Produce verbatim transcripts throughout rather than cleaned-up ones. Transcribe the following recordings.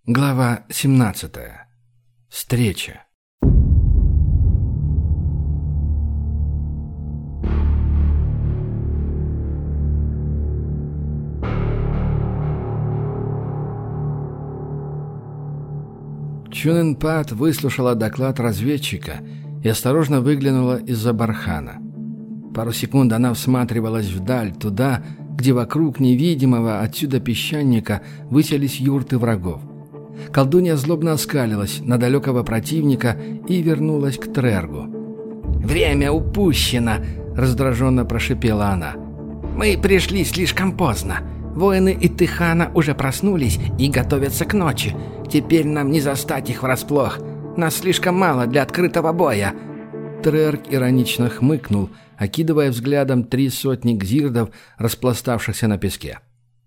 Глава семнадцатая. Встреча. Чунэн-Пат выслушала доклад разведчика и осторожно выглянула из-за бархана. Пару секунд она всматривалась вдаль, туда, где вокруг невидимого отсюда песчаника высились юрты врагов. Колдунья злобно оскалилась на далекого противника и вернулась к Трергу. «Время упущено!» — раздраженно прошипела она. «Мы пришли слишком поздно. Воины Иттыхана уже проснулись и готовятся к ночи. Теперь нам не застать их врасплох. Нас слишком мало для открытого боя». Трерг иронично хмыкнул, окидывая взглядом три сотни гзирдов, распластавшихся на песке.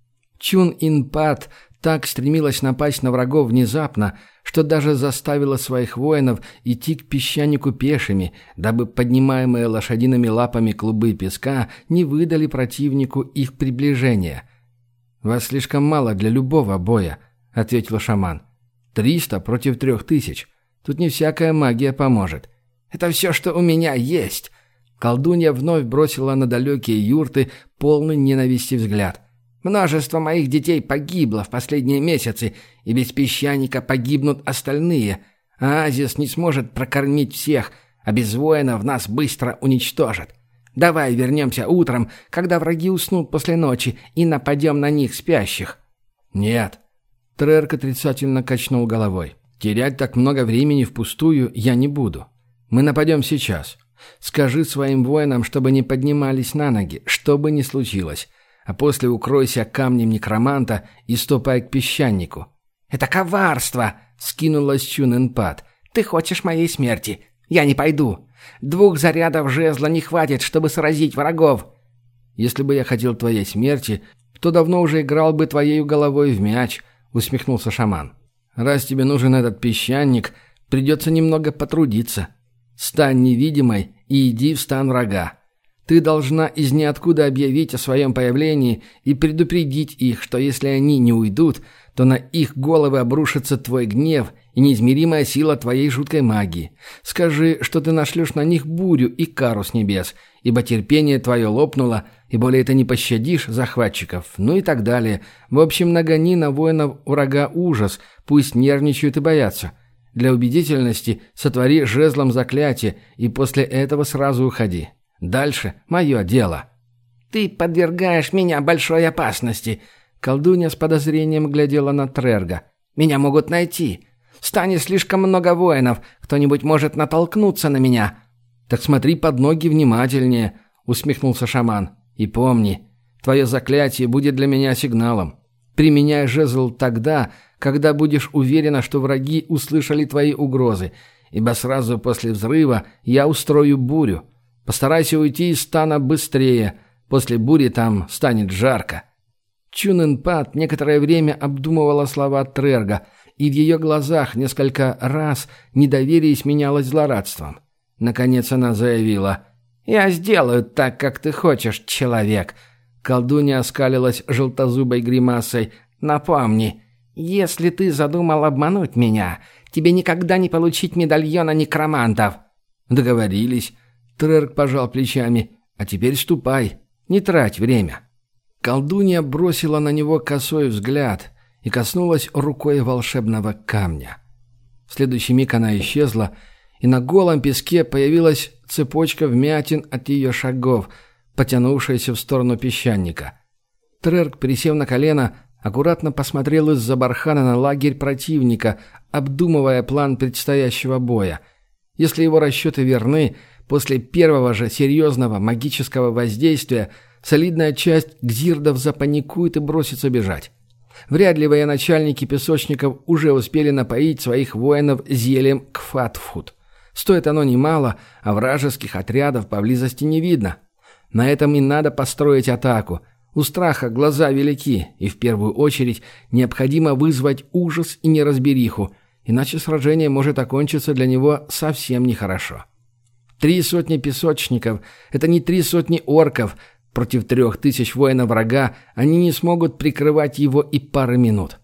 Чун-Ин-Пат так стремилась напасть на врагов внезапно, что даже заставила своих воинов идти к песчанику пешими, дабы поднимаемые лошадиными лапами клубы песка не выдали противнику их приближения. «Вас слишком мало для любого боя», — ответил шаман. «Триста против трех тысяч. Тут не всякая магия поможет». «Это все, что у меня есть». Колдунья вновь бросила на далекие юрты полный ненависти взгляд. «Множество моих детей погибло в последние месяцы, и без песчаника погибнут остальные. Оазис не сможет прокормить всех, а без воинов нас быстро уничтожат. Давай вернемся утром, когда враги уснут после ночи, и нападем на них спящих». «Нет». Трерк отрицательно качнул головой. «Терять так много времени впустую я не буду. Мы нападем сейчас. Скажи своим воинам, чтобы не поднимались на ноги, что бы ни случилось. А после укройся камнем некроманта и ступай к песчанику». «Это коварство!» — скинулась Чунэн-Пат. «Ты хочешь моей смерти? Я не пойду. Двух зарядов жезла не хватит, чтобы сразить врагов». «Если бы я хотел твоей смерти, то давно уже играл бы твоей головой в мяч», — усмехнулся шаман. «Раз тебе нужен этот песчаник, придется немного потрудиться. Стань невидимой и иди в стан врага. Ты должна из ниоткуда объявить о своем появлении и предупредить их, что если они не уйдут, то на их головы обрушится твой гнев и неизмеримая сила твоей жуткой магии. Скажи, что ты нашлешь на них бурю и кару с небес, ибо терпение твое лопнуло, и более ты не пощадишь захватчиков, ну и так далее. В общем, нагони на воинов врага ужас, пусть нервничают и боятся. Для убедительности сотвори жезлом заклятие, и после этого сразу уходи. Дальше мое дело». «Ты подвергаешь меня большой опасности». Колдунья с подозрением глядела на Трерга. «Меня могут найти. Станет слишком много воинов. Кто-нибудь может натолкнуться на меня». «Так смотри под ноги внимательнее», — усмехнулся шаман. «И помни, твое заклятие будет для меня сигналом. Применяй жезл тогда, когда будешь уверена, что враги услышали твои угрозы, ибо сразу после взрыва я устрою бурю. Постарайся уйти из стана быстрее. После бури там станет жарко». Чунэн-Пат некоторое время обдумывала слова Трерга, и в ее глазах несколько раз недоверие сменялось злорадством. Наконец она заявила: «Я сделаю так, как ты хочешь, человек». Колдунья оскалилась желтозубой гримасой. «Напомни, если ты задумал обмануть меня, тебе никогда не получить медальона некромантов». «Договорились». Трерг пожал плечами. «А теперь ступай, не трать время». Колдунья бросила на него косой взгляд и коснулась рукой волшебного камня. В следующий миг она исчезла, и на голом песке появилась цепочка вмятин от ее шагов, потянувшаяся в сторону песчаника. Трерг, присев на колено, аккуратно посмотрел из-за бархана на лагерь противника, обдумывая план предстоящего боя. Если его расчеты верны, после первого же серьезного магического воздействия солидная часть гзирдов запаникует и бросится бежать. Вряд ли военачальники песочников уже успели напоить своих воинов зельем Кфатфут. Стоит оно немало, а вражеских отрядов поблизости не видно. На этом и надо построить атаку. У страха глаза велики, и в первую очередь необходимо вызвать ужас и неразбериху, иначе сражение может окончиться для него совсем нехорошо. Три сотни песочников — это не три сотни орков. Против трех тысяч воинов врага они не смогут прикрывать его и пары минут.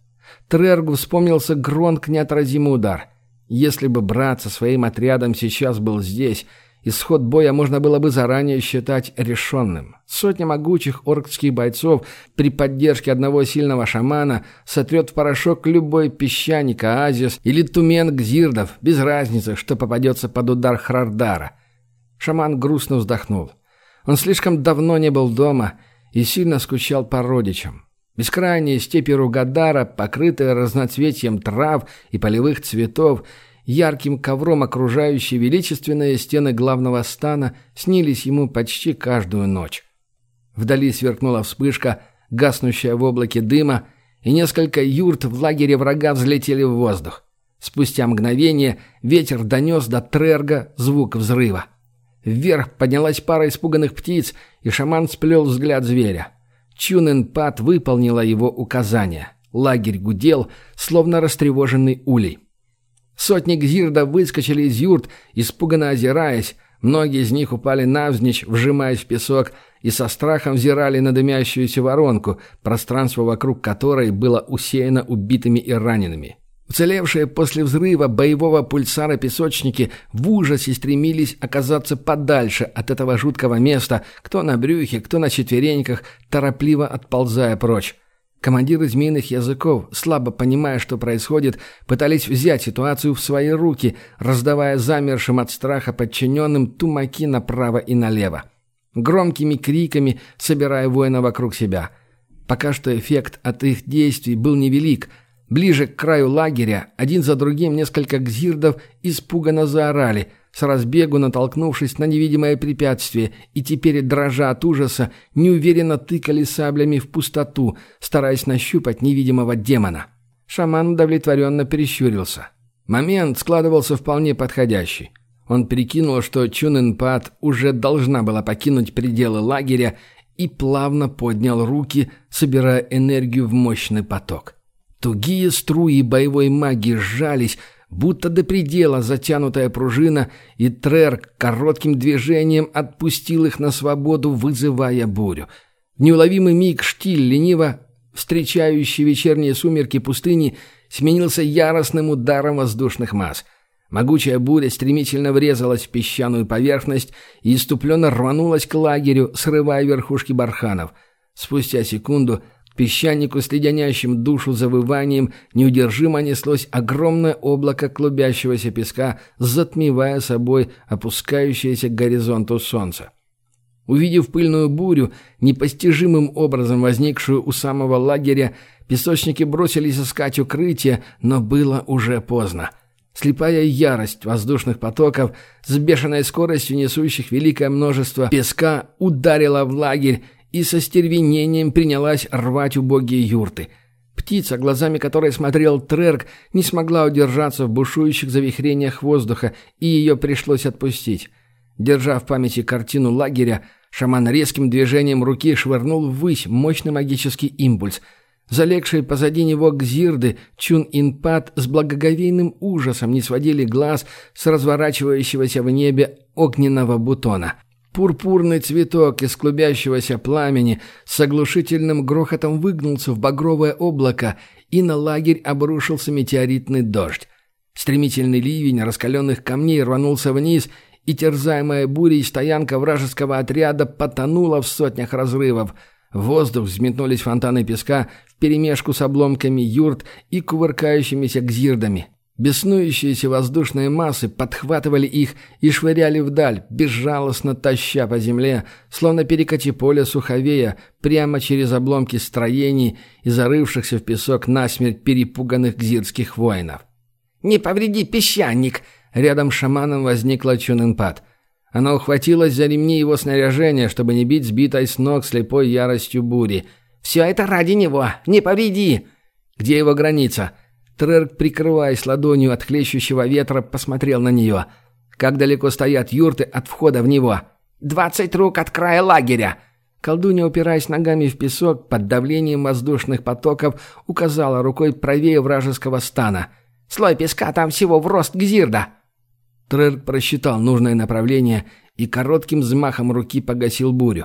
Трергу вспомнился Гронк неотразимый удар. Если бы брат со своим отрядом сейчас был здесь, исход боя можно было бы заранее считать решенным. Сотня могучих оркских бойцов при поддержке одного сильного шамана сотрет в порошок любой песчаник Оазис или тумен Гзирдов, без разницы, что попадется под удар Хрардара. Шаман грустно вздохнул. Он слишком давно не был дома и сильно скучал по родичам. Бескрайние степи Ругадара, покрытые разноцветием трав и полевых цветов, ярким ковром окружающие величественные стены главного стана, снились ему почти каждую ночь. Вдали сверкнула вспышка, гаснущая в облаке дыма, и несколько юрт в лагере врага взлетели в воздух. Спустя мгновение ветер донес до Трерга звук взрыва. Вверх поднялась пара испуганных птиц, и шаман сплел взгляд зверя. Чунэн-Пат выполнила его указание. Лагерь гудел, словно растревоженный улей. Сотни гзирда выскочили из юрт, испуганно озираясь. Многие из них упали навзничь, вжимаясь в песок, и со страхом взирали на дымящуюся воронку, пространство вокруг которой было усеяно убитыми и ранеными. Уцелевшие после взрыва боевого пульсара песочники в ужасе стремились оказаться подальше от этого жуткого места, кто на брюхе, кто на четвереньках, торопливо отползая прочь. Командиры змеиных языков, слабо понимая, что происходит, пытались взять ситуацию в свои руки, раздавая замершим от страха подчиненным тумаки направо и налево. Громкими криками собирая воинов вокруг себя. Пока что эффект от их действий был невелик. Ближе к краю лагеря один за другим несколько гзирдов испуганно заорали, с разбегу натолкнувшись на невидимое препятствие, и теперь, дрожа от ужаса, неуверенно тыкали саблями в пустоту, стараясь нащупать невидимого демона. Шаман удовлетворенно прищурился. Момент складывался вполне подходящий. Он прикинул, что Чунэн-Пат уже должна была покинуть пределы лагеря, и плавно поднял руки, собирая энергию в мощный поток. Тугие струи боевой магии сжались, будто до предела затянутая пружина, и Трерк коротким движением отпустил их на свободу, вызывая бурю. В неуловимый миг штиль, лениво встречающий вечерние сумерки пустыни, сменился яростным ударом воздушных масс. Могучая буря стремительно врезалась в песчаную поверхность и иступленно рванулась к лагерю, срывая верхушки барханов. Спустя секунду песчанику с леденящим душу завыванием неудержимо неслось огромное облако клубящегося песка, затмевая собой опускающееся к горизонту солнце. Увидев пыльную бурю, непостижимым образом возникшую у самого лагеря, песочники бросились искать укрытие, но было уже поздно. Слепая ярость воздушных потоков, с бешеной скоростью несущих великое множество песка, ударила в лагерь, и со стервенением принялась рвать убогие юрты. Птица, глазами которой смотрел Трерк, не смогла удержаться в бушующих завихрениях воздуха, и ее пришлось отпустить. Держа в памяти картину лагеря, шаман резким движением руки швырнул ввысь мощный магический импульс. Залегшие позади него гзирды Чун-Ин-Пат с благоговейным ужасом не сводили глаз с разворачивающегося в небе огненного бутона. Пурпурный цветок из клубящегося пламени с оглушительным грохотом выгнулся в багровое облако, и на лагерь обрушился метеоритный дождь. Стремительный ливень раскаленных камней рванулся вниз, и терзаемая бурей стоянка вражеского отряда потонула в сотнях разрывов. В воздух взметнулись фонтаны песка вперемешку с обломками юрт и кувыркающимися гзирдами. Беснующиеся воздушные массы подхватывали их и швыряли вдаль, безжалостно таща по земле, словно перекати поле суховея, прямо через обломки строений и зарывшихся в песок насмерть перепуганных гзирдских воинов. «Не повреди песчаник!» Рядом с шаманом возникла Чунэн-Пат. Она ухватилась за ремни его снаряжения, чтобы не бить сбитой с ног слепой яростью бури. «Все это ради него! Не повреди!» «Где его граница?» Трерк, прикрываясь ладонью от хлещущего ветра, посмотрел на нее. «Как далеко стоят юрты от входа в него?» «Двадцать рук от края лагеря!» Колдунья, упираясь ногами в песок, под давлением воздушных потоков, указала рукой правее вражеского стана. «Слой песка там всего в рост гзирда!» Трерк просчитал нужное направление и коротким взмахом руки погасил бурю.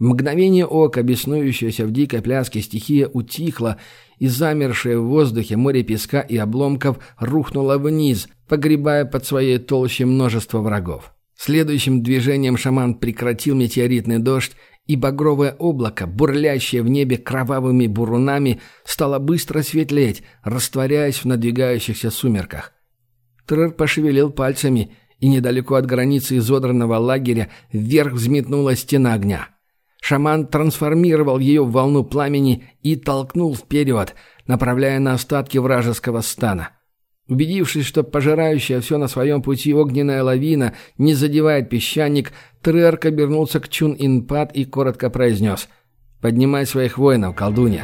В мгновение ока беснующаяся в дикой пляске стихия утихла, и замершее в воздухе море песка и обломков рухнуло вниз, погребая под своей толщей множество врагов. Следующим движением шаман прекратил метеоритный дождь, и багровое облако, бурлящее в небе кровавыми бурунами, стало быстро светлеть, растворяясь в надвигающихся сумерках. Трерк пошевелил пальцами, и недалеко от границы изодранного лагеря вверх взметнулась стена огня. Шаман трансформировал ее в волну пламени и толкнул вперед, направляя на остатки вражеского стана. Убедившись, что пожирающая все на своем пути огненная лавина не задевает песчаник, Трерк обернулся к Чун-Ин-Пат и коротко произнес: «Поднимай своих воинов, колдунья».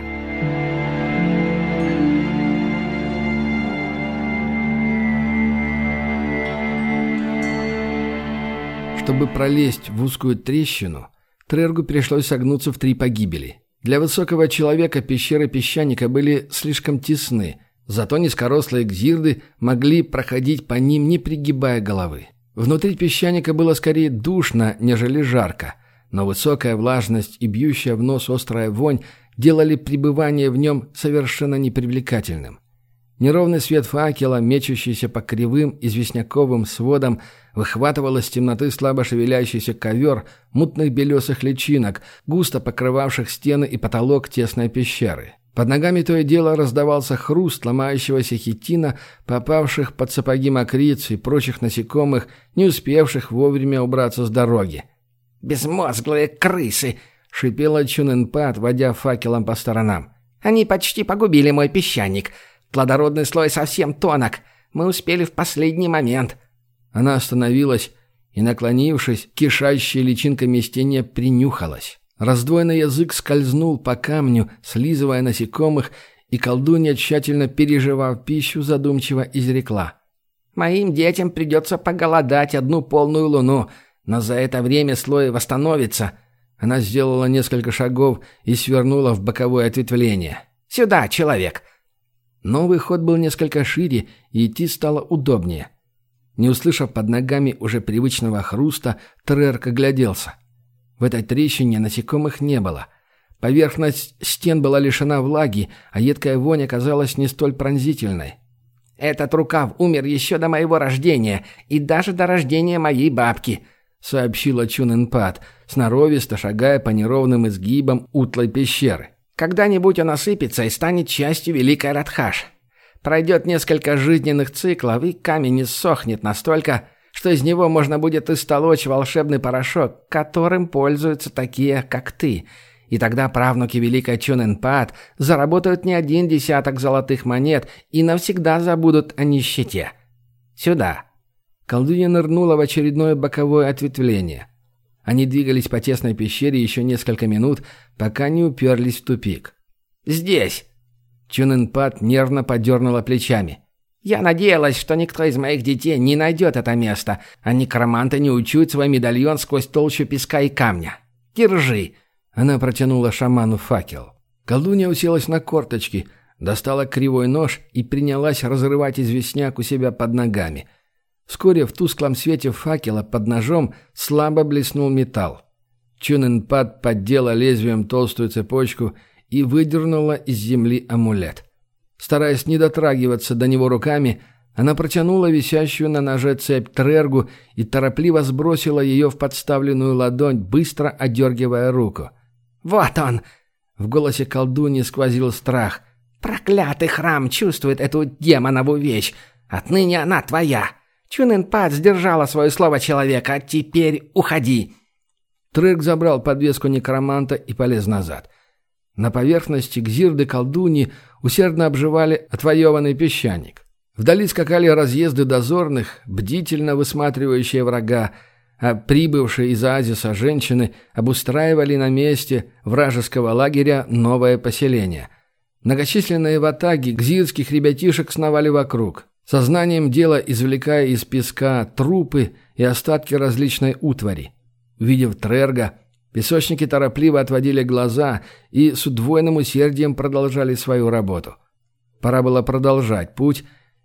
Чтобы пролезть в узкую трещину, Трергу пришлось согнуться в три погибели. Для высокого человека пещеры песчаника были слишком тесны, зато низкорослые гзирды могли проходить по ним, не пригибая головы. Внутри песчаника было скорее душно, нежели жарко, но высокая влажность и бьющая в нос острая вонь делали пребывание в нем совершенно непривлекательным. Неровный свет факела, мечущийся по кривым известняковым сводам, выхватывал из темноты слабо шевелящийся ковер мутных белесых личинок, густо покрывавших стены и потолок тесной пещеры. Под ногами то и дело раздавался хруст ломающегося хитина, попавших под сапоги мокриц и прочих насекомых, не успевших вовремя убраться с дороги. «Безмозглые крысы!» — шипела Чун-Ин-Пат, водя факелом по сторонам. «Они почти погубили мой песчаник. Плодородный слой совсем тонок. Мы успели в последний момент». Она остановилась и, наклонившись к кишащей личинками стене, принюхалась. Раздвоенный язык скользнул по камню, слизывая насекомых, и колдунья, тщательно переживав пищу, задумчиво изрекла: «Моим детям придется поголодать одну полную луну, но за это время слой восстановится». Она сделала несколько шагов и свернула в боковое ответвление. «Сюда, человек!» Новый ход был несколько шире, и идти стало удобнее. Не услышав под ногами уже привычного хруста, Трерк огляделся. В этой трещине насекомых не было. Поверхность стен была лишена влаги, а едкая вонь оказалась не столь пронзительной. «Этот рукав умер еще до моего рождения и даже до рождения моей бабки», — сообщила Чун-Ин-Пат, сноровисто шагая по неровным изгибам утлой пещеры. «Когда-нибудь он осыпется и станет частью Великой Радхаш. Пройдет несколько жизненных циклов, и камень иссохнет настолько, что из него можно будет истолочь волшебный порошок, которым пользуются такие, как ты. И тогда правнуки Великой Чун-Ин-Пат заработают не один десяток золотых монет и навсегда забудут о нищете. Сюда». Колдунья нырнула в очередное боковое ответвление. Они двигались по тесной пещере еще несколько минут, пока не уперлись в тупик. «Здесь!» Чун-Ин-Пат нервно подернула плечами. «Я надеялась, что никто из моих детей не найдет это место, а некроманты не учуют свой медальон сквозь толщу песка и камня. Держи!» Она протянула шаману факел. Колдунья уселась на корточки, достала кривой нож и принялась разрывать известняк у себя под ногами. Вскоре в тусклом свете факела под ножом слабо блеснул металл. Чун-Ин-Пат поддела лезвием толстую цепочку и выдернула из земли амулет. Стараясь не дотрагиваться до него руками, она протянула висящую на ноже цепь Трергу и торопливо сбросила ее в подставленную ладонь, быстро одергивая руку. «Вот он!» В голосе колдуньи сквозил страх. «Проклятый храм чувствует эту демонову вещь. Отныне она твоя. Чун-Ин-Пат сдержала свое слово человека, а теперь уходи!» Трерк забрал подвеску некроманта и полез назад. На поверхности гзирды колдуньи усердно обживали отвоеванный песчаник. Вдали скакали разъезды дозорных, бдительно высматривающие врага, а прибывшие из оазиса женщины обустраивали на месте вражеского лагеря новое поселение. Многочисленные ватаги гзирских ребятишек сновали вокруг, сознанием дела извлекая из песка трупы и остатки различной утвари. Увидев Трерга, песочники торопливо отводили глаза и с удвоенным усердием продолжали свою работу. Пора было продолжать путь,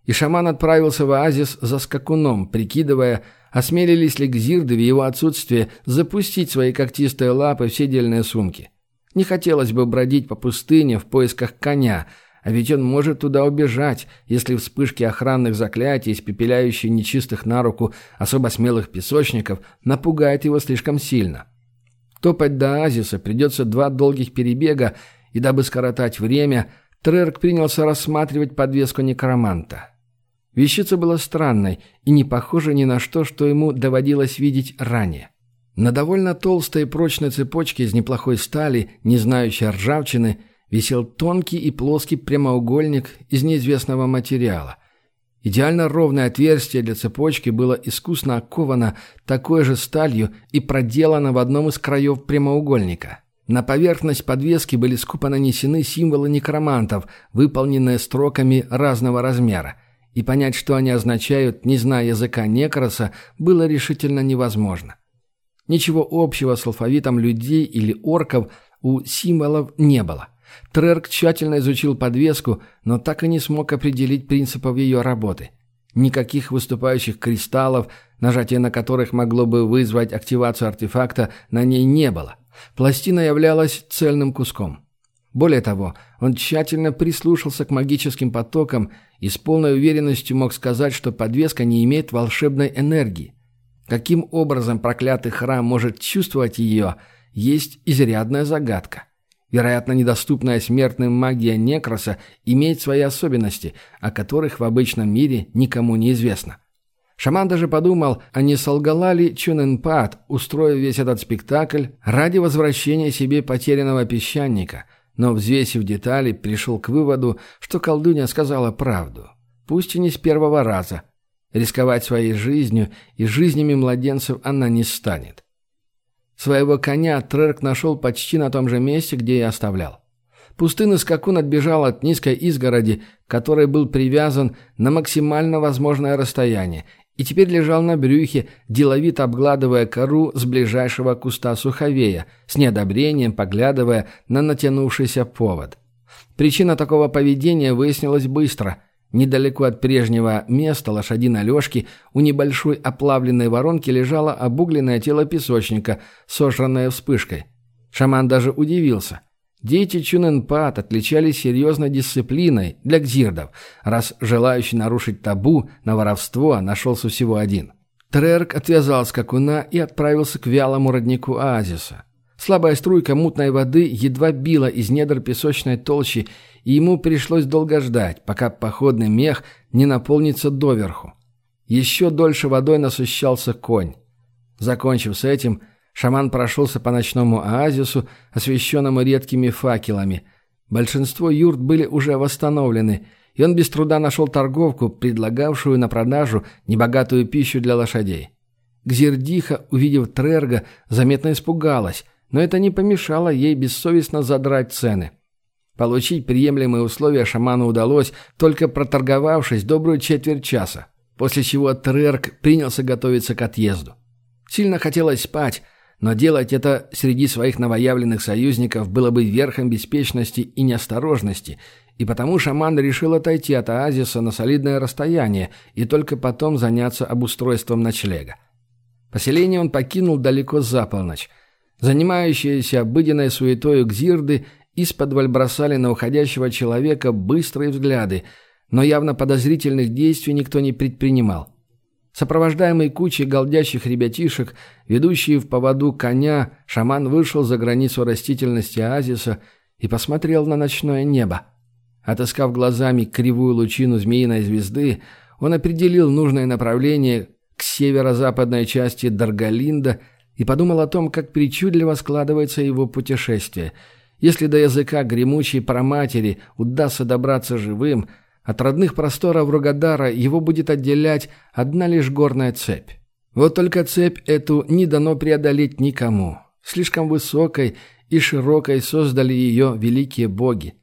И шаман отправился в оазис за скакуном, прикидывая, осмелились ли гзирды в его отсутствие запустить свои когтистые лапы в седельные сумки. Не хотелось бы бродить по пустыне в поисках коня, а ведь он может туда убежать, если вспышки охранных заклятий, испепеляющие нечистых на руку особо смелых песочников, напугают его слишком сильно. Топать до оазиса придется два долгих перебега, и дабы скоротать время, Трерк принялся рассматривать подвеску некроманта. Вещица была странной и не похожа ни на что, что ему доводилось видеть ранее. На довольно толстой и прочной цепочке из неплохой стали, не знающей ржавчины, висел тонкий и плоский прямоугольник из неизвестного материала. Идеально ровное отверстие для цепочки было искусно оковано такой же сталью и проделано в одном из краев прямоугольника. На поверхность подвески были скупо нанесены символы некромантов, выполненные строками разного размера, и понять, что они означают, не зная языка некроса, было решительно невозможно. Ничего общего с алфавитом людей или орков у символов не было. Трерк тщательно изучил подвеску, но так и не смог определить принципов ее работы. Никаких выступающих кристаллов, нажатие на которых могло бы вызвать активацию артефакта, на ней не было. Пластина являлась цельным куском. Более того, он тщательно прислушался к магическим потокам и с полной уверенностью мог сказать, что подвеска не имеет волшебной энергии. Каким образом проклятый храм может чувствовать ее, есть изрядная загадка. Вероятно, недоступная смертным магия некроса имеет свои особенности, о которых в обычном мире никому не известно. Шаман даже подумал, а не солгала ли Чунэнпат, устроив весь этот спектакль ради возвращения себе потерянного песчаника, но, взвесив детали, пришел к выводу, что колдунья сказала правду, пусть и не с первого раза. Рисковать своей жизнью и жизнями младенцев она не станет. Своего коня Трерк нашел почти на том же месте, где и оставлял. Пустынный скакун отбежал от низкой изгороди, к которой был привязан на максимально возможное расстояние, и теперь лежал на брюхе, деловито обгладывая кору с ближайшего куста суховея, с неодобрением поглядывая на натянувшийся повод. Причина такого поведения выяснилась быстро. Недалеко от прежнего места лошадиной лёжки у небольшой оплавленной воронки лежало обугленное тело песочника, сожранное вспышкой. Шаман даже удивился. Дети Чунэнпат отличались серьезной дисциплиной для гзирдов, раз желающий нарушить табу на воровство нашелся всего один. Трерк отвязал скакуна и отправился к вялому роднику оазиса. Слабая струйка мутной воды едва била из недр песочной толщи, и ему пришлось долго ждать, пока походный мех не наполнится доверху. Еще дольше водой насыщался конь. Закончив с этим, шаман прошелся по ночному оазису, освещенному редкими факелами. Большинство юрт были уже восстановлены, и он без труда нашел торговку, предлагавшую на продажу небогатую пищу для лошадей. Гзирдиха, увидев Трерга, заметно испугалась, но это не помешало ей бессовестно задрать цены. Получить приемлемые условия шаману удалось, только проторговавшись добрую четверть часа, после чего Трерг принялся готовиться к отъезду. Сильно хотелось спать, но делать это среди своих новоявленных союзников было бы верхом беспечности и неосторожности, и потому шаман решил отойти от оазиса на солидное расстояние и только потом заняться обустройством ночлега. Поселение он покинул далеко за полночь. Занимающиеся обыденной суетою гзирды исподволь бросали на уходящего человека быстрые взгляды, но явно подозрительных действий никто не предпринимал. Сопровождаемый кучей голдящих ребятишек, ведущий в поводу коня, шаман вышел за границу растительности оазиса и посмотрел на ночное небо. Отыскав глазами кривую лучину змеиной звезды, он определил нужное направление к северо-западной части Даргалинда и подумал о том, как причудливо складывается его путешествие. Если до языка гремучей праматери удастся добраться живым, от родных просторов Рогадара его будет отделять одна лишь горная цепь. Вот только цепь эту не дано преодолеть никому. Слишком высокой и широкой создали ее великие боги.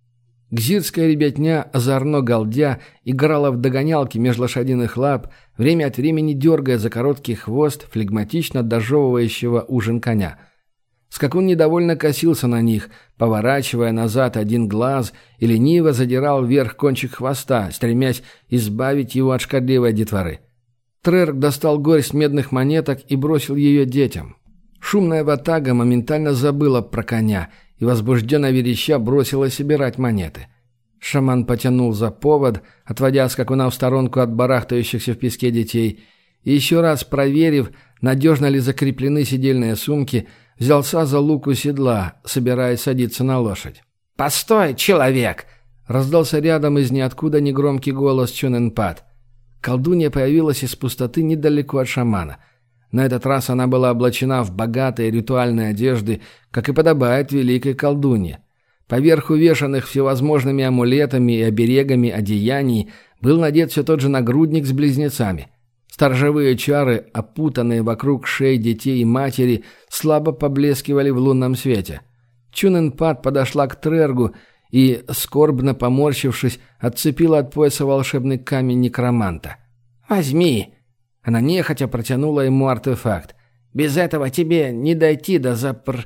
Гзирская ребятня, озорно галдя, играла в догонялки меж лошадиных лап, время от времени дергая за короткий хвост флегматично дожевывающего ужин коня. Скакун недовольно косился на них, поворачивая назад один глаз и лениво задирал вверх кончик хвоста, стремясь избавить его от шкодливой детворы. Трерк достал горсть медных монеток и бросил ее детям. Шумная ватага моментально забыла про коня и, возбужденно вереща, бросила собирать монеты. Шаман потянул за повод, отводя скакуна в сторонку от барахтающихся в песке детей, и еще раз проверив, надежно ли закреплены седельные сумки, взялся за луку седла, собираясь садиться на лошадь. «Постой, человек!» — раздался рядом из ниоткуда негромкий голос Чунэнпат. Колдунья появилась из пустоты недалеко от шамана. На этот раз она была облачена в богатые ритуальные одежды, как и подобает великой колдунье. Поверх увешанных всевозможными амулетами и оберегами одеяний был надет все тот же нагрудник с близнецами. Сторожевые чары, опутанные вокруг шеи детей и матери, слабо поблескивали в лунном свете. Чунэнпат подошла к Трергу и, скорбно поморщившись, отцепила от пояса волшебный камень некроманта. «Возьми!» Она нехотя протянула ему артефакт. «Без этого тебе не дойти до запр...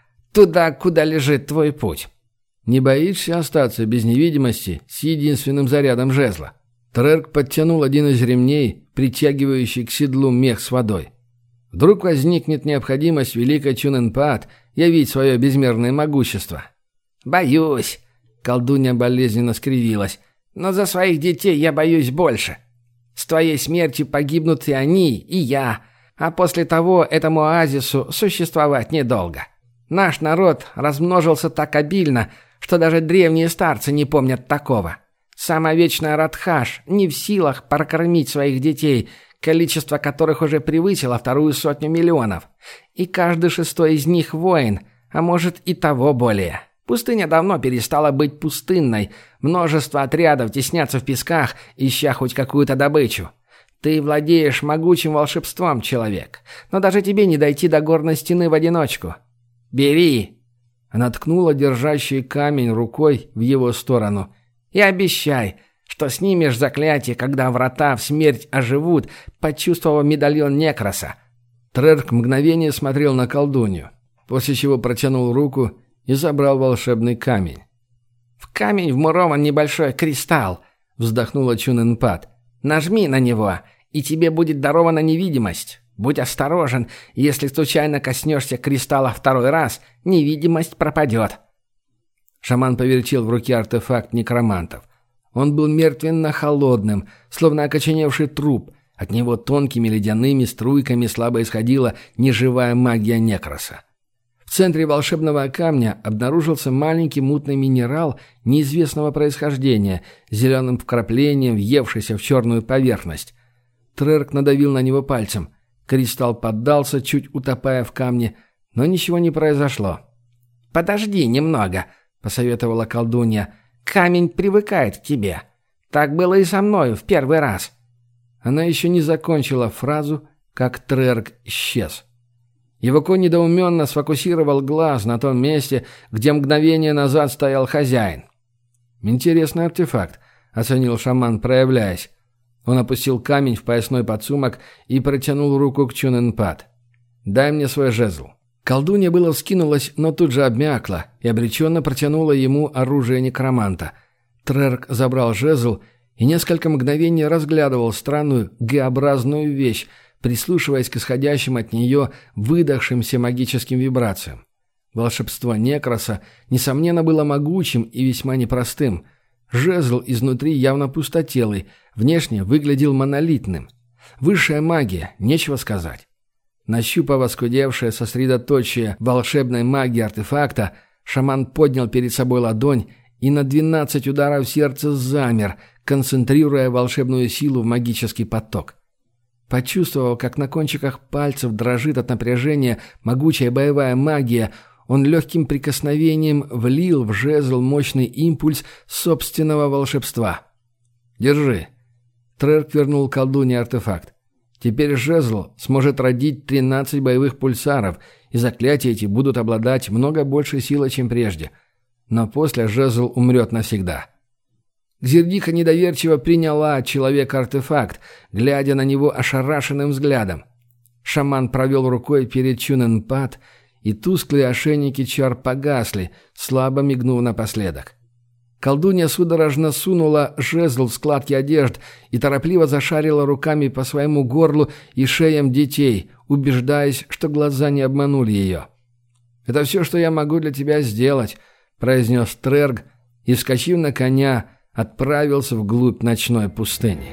туда, куда лежит твой путь». «Не боишься остаться без невидимости с единственным зарядом жезла?» Трерк подтянул один из ремней, притягивающий к седлу мех с водой. Вдруг возникнет необходимость великой Чунэнпат явить свое безмерное могущество. «Боюсь», — колдунья болезненно скривилась, — «но за своих детей я боюсь больше. С твоей смертью погибнут и они, и я, а после того этому оазису существовать недолго. Наш народ размножился так обильно, что даже древние старцы не помнят такого. Сама вечная Радхаш не в силах прокормить своих детей, количество которых уже превысило вторую сотню миллионов. И каждый шестой из них воин, а может и того более. Пустыня давно перестала быть пустынной, множество отрядов теснятся в песках, ища хоть какую-то добычу. Ты владеешь могучим волшебством, человек, но даже тебе не дойти до горной стены в одиночку. Бери!» Она ткнула держащий камень рукой в его сторону. «И обещай, что снимешь заклятие, когда врата в смерть оживут, почувствовав медальон Некроса». Трерк мгновение смотрел на колдунью, после чего протянул руку и забрал волшебный камень. «В камень вмурован небольшой кристалл», — вздохнула Чунэнпат. «Нажми на него, и тебе будет дарована невидимость. Будь осторожен, если случайно коснешься кристалла второй раз, невидимость пропадет». Шаман повертел в руке артефакт некромантов. Он был мертвенно-холодным, словно окоченевший труп. От него тонкими ледяными струйками слабо исходила неживая магия Некроса. В центре волшебного камня обнаружился маленький мутный минерал неизвестного происхождения, зеленым вкраплением, въевшийся в черную поверхность. Трерк надавил на него пальцем. Кристалл поддался, чуть утопая в камне, но ничего не произошло. «Подожди немного», — посоветовала колдунья. «Камень привыкает к тебе. Так было и со мной в первый раз». Она еще не закончила фразу, как Трерк исчез. Его конь недоуменно сфокусировал глаз на том месте, где мгновение назад стоял хозяин. «Интересный артефакт», — оценил шаман, проявляясь. Он опустил камень в поясной подсумок и протянул руку к Чунэнпат. «Дай мне свой жезл». Колдунья было вскинулась, но тут же обмякла и обреченно протянула ему оружие некроманта. Трерк забрал жезл и несколько мгновений разглядывал странную Г-образную вещь, прислушиваясь к исходящим от нее выдохшимся магическим вибрациям. Волшебство Некроса, несомненно, было могучим и весьма непростым. Жезл изнутри явно пустотелый, внешне выглядел монолитным. Высшая магия, нечего сказать. Нащупав оскудевшее сосредоточие волшебной магии артефакта, шаман поднял перед собой ладонь и на двенадцать ударов сердца замер, концентрируя волшебную силу в магический поток. Почувствовав, как на кончиках пальцев дрожит от напряжения могучая боевая магия, он легким прикосновением влил в жезл мощный импульс собственного волшебства. «Держи». Трерк вернул колдуне артефакт. Теперь жезл сможет родить тринадцать боевых пульсаров, и заклятия эти будут обладать много большей силой, чем прежде. Но после жезл умрет навсегда. Гзирдиха недоверчиво приняла от человека артефакт, глядя на него ошарашенным взглядом. Шаман провел рукой перед Чунэнпат, и тусклые ошейники чар погасли, слабо мигнув напоследок. Колдунья судорожно сунула жезл в складки одежд и торопливо зашарила руками по своему горлу и шеям детей, убеждаясь, что глаза не обманули ее. «Это все, что я могу для тебя сделать», — произнес Трерг и, вскочив на коня, отправился вглубь ночной пустыни.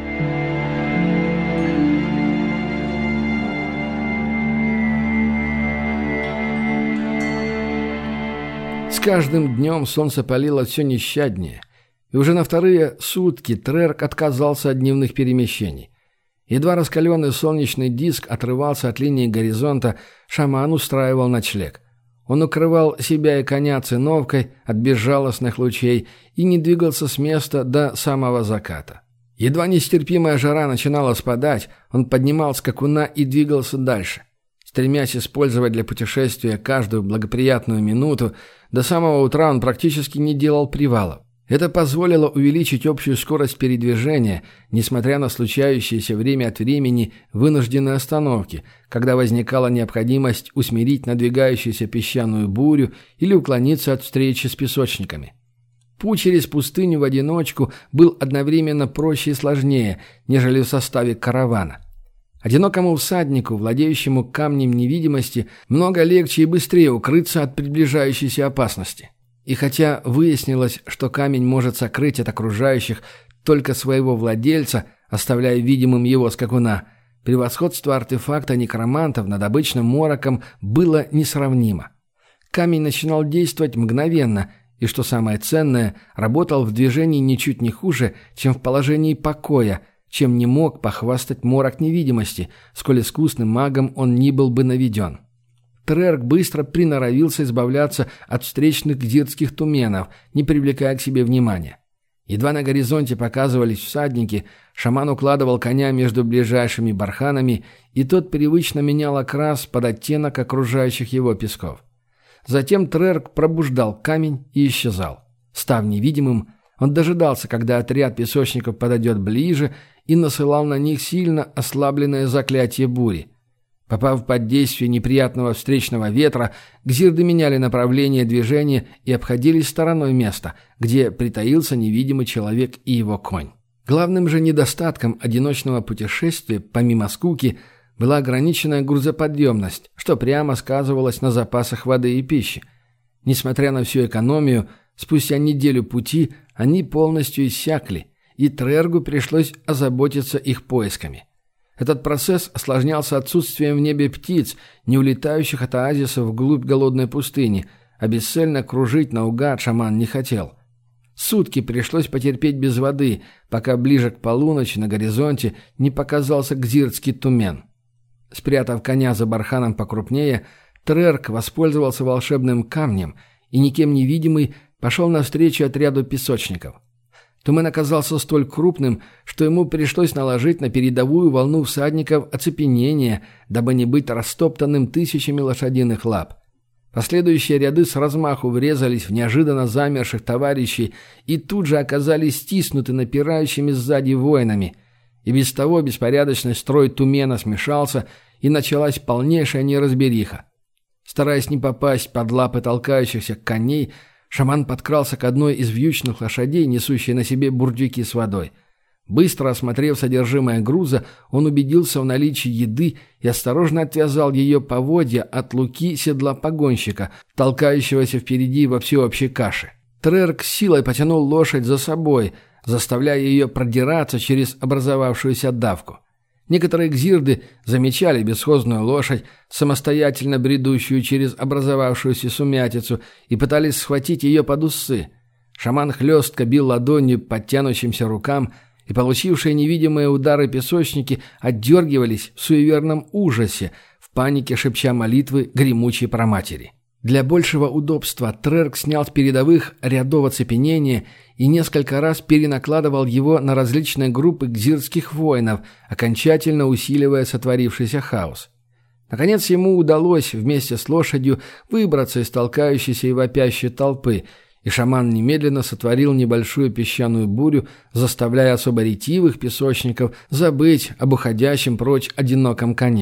С каждым днем солнце палило все нещаднее, и уже на вторые сутки Трерк отказался от дневных перемещений. Едва раскаленный солнечный диск отрывался от линии горизонта, шаман устраивал ночлег. Он укрывал себя и коня циновкой от безжалостных лучей и не двигался с места до самого заката. Едва нестерпимая жара начинала спадать, он поднимал скакуна и двигался дальше. Стремясь использовать для путешествия каждую благоприятную минуту, до самого утра он практически не делал привалов. Это позволило увеличить общую скорость передвижения, несмотря на случающиеся время от времени вынужденные остановки, когда возникала необходимость усмирить надвигающуюся песчаную бурю или уклониться от встречи с песочниками. Путь через пустыню в одиночку был одновременно проще и сложнее, нежели в составе каравана. Одинокому всаднику, владеющему камнем невидимости, много легче и быстрее укрыться от приближающейся опасности. И хотя выяснилось, что камень может сокрыть от окружающих только своего владельца, оставляя видимым его скакуна, превосходство артефакта некромантов над обычным мороком было несравнимо. Камень начинал действовать мгновенно и, что самое ценное, работал в движении ничуть не хуже, чем в положении покоя, чем не мог похвастать морок невидимости, сколь искусным магом он ни был бы наведен. Трерк быстро приноровился избавляться от встречных гзиртских туменов, не привлекая к себе внимания. Едва на горизонте показывались всадники, шаман укладывал коня между ближайшими барханами, и тот привычно менял окрас под оттенок окружающих его песков. Затем Трерк пробуждал камень и исчезал. Став невидимым, он дожидался, когда отряд песочников подойдет ближе, и насылал на них сильно ослабленное заклятие бури. Попав под действие неприятного встречного ветра, гзирды меняли направление движения и обходили стороной место, где притаился невидимый человек и его конь. Главным же недостатком одиночного путешествия, помимо скуки, была ограниченная грузоподъемность, что прямо сказывалось на запасах воды и пищи. Несмотря на всю экономию, спустя неделю пути они полностью иссякли, и Трергу пришлось озаботиться их поисками. Этот процесс осложнялся отсутствием в небе птиц, не улетающих от оазиса вглубь голодной пустыни, а бесцельно кружить наугад шаман не хотел. Сутки пришлось потерпеть без воды, пока ближе к полуночи на горизонте не показался гзиртский тумен. Спрятав коня за барханом покрупнее, Трерк воспользовался волшебным камнем и, никем не видимый, пошел навстречу отряду песочников. Тумен оказался столь крупным, что ему пришлось наложить на передовую волну всадников оцепенение, дабы не быть растоптанным тысячами лошадиных лап. Последующие ряды с размаху врезались в неожиданно замерших товарищей и тут же оказались стиснуты напирающими сзади воинами. И без того беспорядочный строй Тумена смешался, и началась полнейшая неразбериха. Стараясь не попасть под лапы толкающихся коней, шаман подкрался к одной из вьючных лошадей, несущей на себе бурдюки с водой. Быстро осмотрев содержимое груза, он убедился в наличии еды и осторожно отвязал ее поводья от луки седла погонщика, толкающегося впереди во всеобщей каше. Трерк силой потянул лошадь за собой, заставляя ее продираться через образовавшуюся давку. Некоторые гзирды замечали бесхозную лошадь, самостоятельно бредущую через образовавшуюся сумятицу, и пытались схватить ее под усы. Шаман хлестко бил ладонью по тянущимся рукам, и получившие невидимые удары песочники отдергивались в суеверном ужасе, в панике шепча молитвы гремучей проматери. Для большего удобства Трерк снял с передовых рядов оцепенения и несколько раз перенакладывал его на различные группы гзиртских воинов, окончательно усиливая сотворившийся хаос. Наконец ему удалось вместе с лошадью выбраться из толкающейся и вопящей толпы, и шаман немедленно сотворил небольшую песчаную бурю, заставляя особо ретивых песочников забыть об уходящем прочь одиноком коне.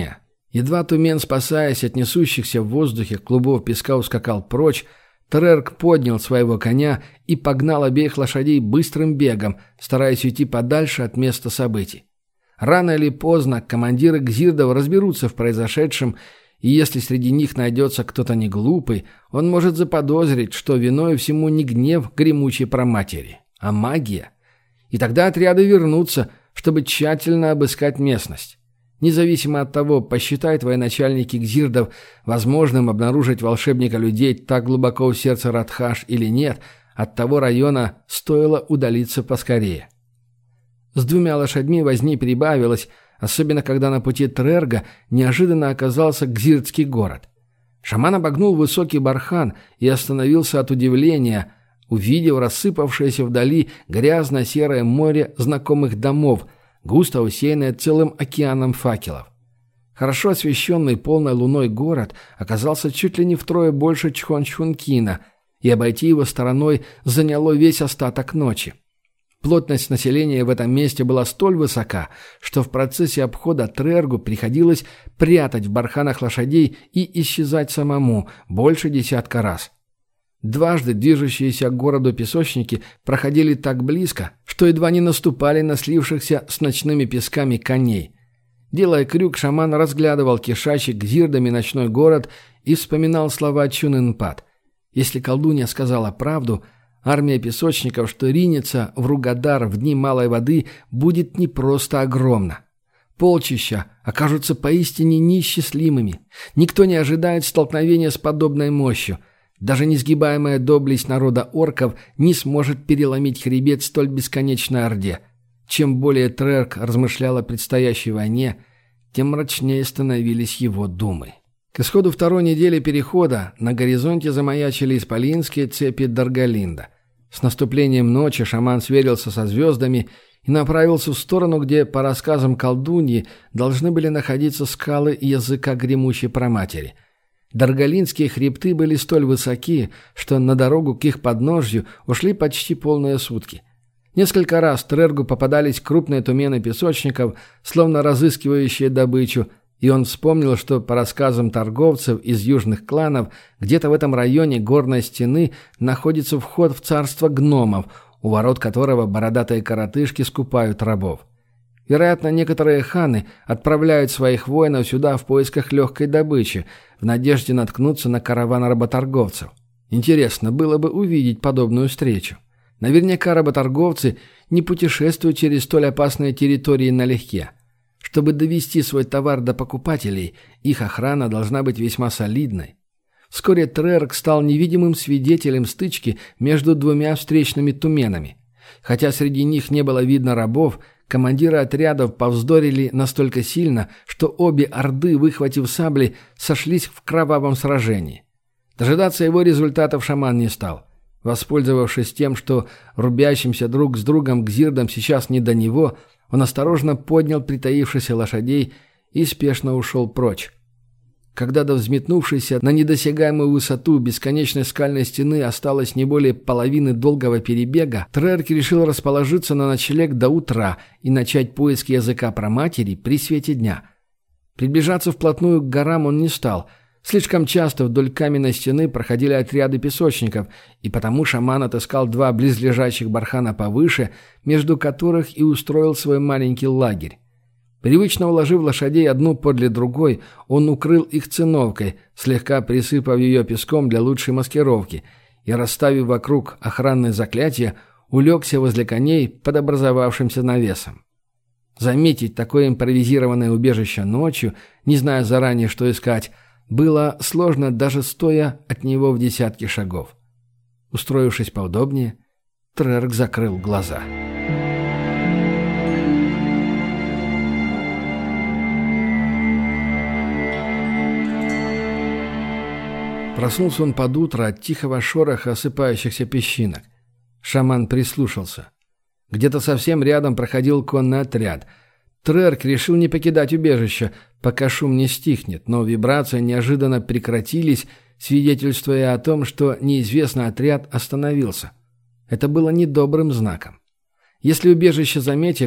Едва Тумен, спасаясь от несущихся в воздухе клубов песка, ускакал прочь, Трерк поднял своего коня и погнал обеих лошадей быстрым бегом, стараясь уйти подальше от места событий. Рано или поздно командиры Гзирдов разберутся в произошедшем, и если среди них найдется кто-то неглупый, он может заподозрить, что виною всему не гнев гремучей проматери, а магия. И тогда отряды вернутся, чтобы тщательно обыскать местность. Независимо от того, посчитают военачальники Гзирдов возможным обнаружить волшебника людей так глубоко в сердце Радхаш или нет, от того района стоило удалиться поскорее. С двумя лошадьми возни прибавилось, особенно когда на пути Трерга неожиданно оказался Гзирдский город. Шаман обогнул высокий бархан и остановился от удивления, увидев рассыпавшееся вдали грязно-серое море знакомых домов, густо усеянное целым океаном факелов. Хорошо освещенный полной луной город оказался чуть ли не втрое больше Чхончхункина, и обойти его стороной заняло весь остаток ночи. Плотность населения в этом месте была столь высока, что в процессе обхода Трергу приходилось прятать в барханах лошадей и исчезать самому больше десятка раз. Дважды движущиеся к городу песочники проходили так близко, что едва не наступали на слившихся с ночными песками коней. Делая крюк, шаман разглядывал кишащий Гзирдами ночной город и вспоминал слова Чунынпад. Если колдунья сказала правду, армия песочников, что ринется в Ругадар в дни малой воды, будет не просто огромна. Полчища окажутся поистине неисчислимыми. Никто не ожидает столкновения с подобной мощью. Даже несгибаемая доблесть народа орков не сможет переломить хребет столь бесконечной орде. Чем более Трерк размышлял о предстоящей войне, тем мрачнее становились его думы. К исходу второй недели перехода на горизонте замаячили исполинские цепи Даргалинда. С наступлением ночи шаман сверился со звездами и направился в сторону, где, по рассказам колдуньи, должны были находиться скалы языка гремучей проматери. Даргалинские хребты были столь высоки, что на дорогу к их подножью ушли почти полные сутки. Несколько раз Трергу попадались крупные тумены песочников, словно разыскивающие добычу, и он вспомнил, что по рассказам торговцев из южных кланов, где-то в этом районе горной стены находится вход в царство гномов, у ворот которого бородатые коротышки скупают рабов. Вероятно, некоторые ханы отправляют своих воинов сюда в поисках легкой добычи, в надежде наткнуться на караван работорговцев. Интересно было бы увидеть подобную встречу. Наверняка работорговцы не путешествуют через столь опасные территории налегке. Чтобы довести свой товар до покупателей, их охрана должна быть весьма солидной. Вскоре Трерк стал невидимым свидетелем стычки между двумя встречными туменами. Хотя среди них не было видно рабов, командиры отрядов повздорили настолько сильно, что обе орды, выхватив сабли, сошлись в кровавом сражении. Дожидаться его результатов шаман не стал. Воспользовавшись тем, что рубящимся друг с другом Гзирдам сейчас не до него, он осторожно поднял притаившихся лошадей и спешно ушел прочь. Когда до взметнувшейся на недосягаемую высоту бесконечной скальной стены осталось не более половины долгого перебега, Трерк решил расположиться на ночлег до утра и начать поиски языка проматери при свете дня. Приближаться вплотную к горам он не стал. Слишком часто вдоль каменной стены проходили отряды песочников, и потому шаман отыскал два близлежащих бархана повыше, между которых и устроил свой маленький лагерь. Привычно уложив лошадей одну подле другой, он укрыл их циновкой, слегка присыпав ее песком для лучшей маскировки, и, расставив вокруг охранные заклятия, улегся возле коней под образовавшимся навесом. Заметить такое импровизированное убежище ночью, не зная заранее, что искать, было сложно даже стоя от него в десятки шагов. Устроившись поудобнее, Трерк закрыл глаза. Проснулся он под утро от тихого шороха осыпающихся песчинок. Шаман прислушался. Где-то совсем рядом проходил конный отряд. Трерк решил не покидать убежище, пока шум не стихнет, но вибрации неожиданно прекратились, свидетельствуя о том, что неизвестный отряд остановился. Это было недобрым знаком. Если убежище заметили,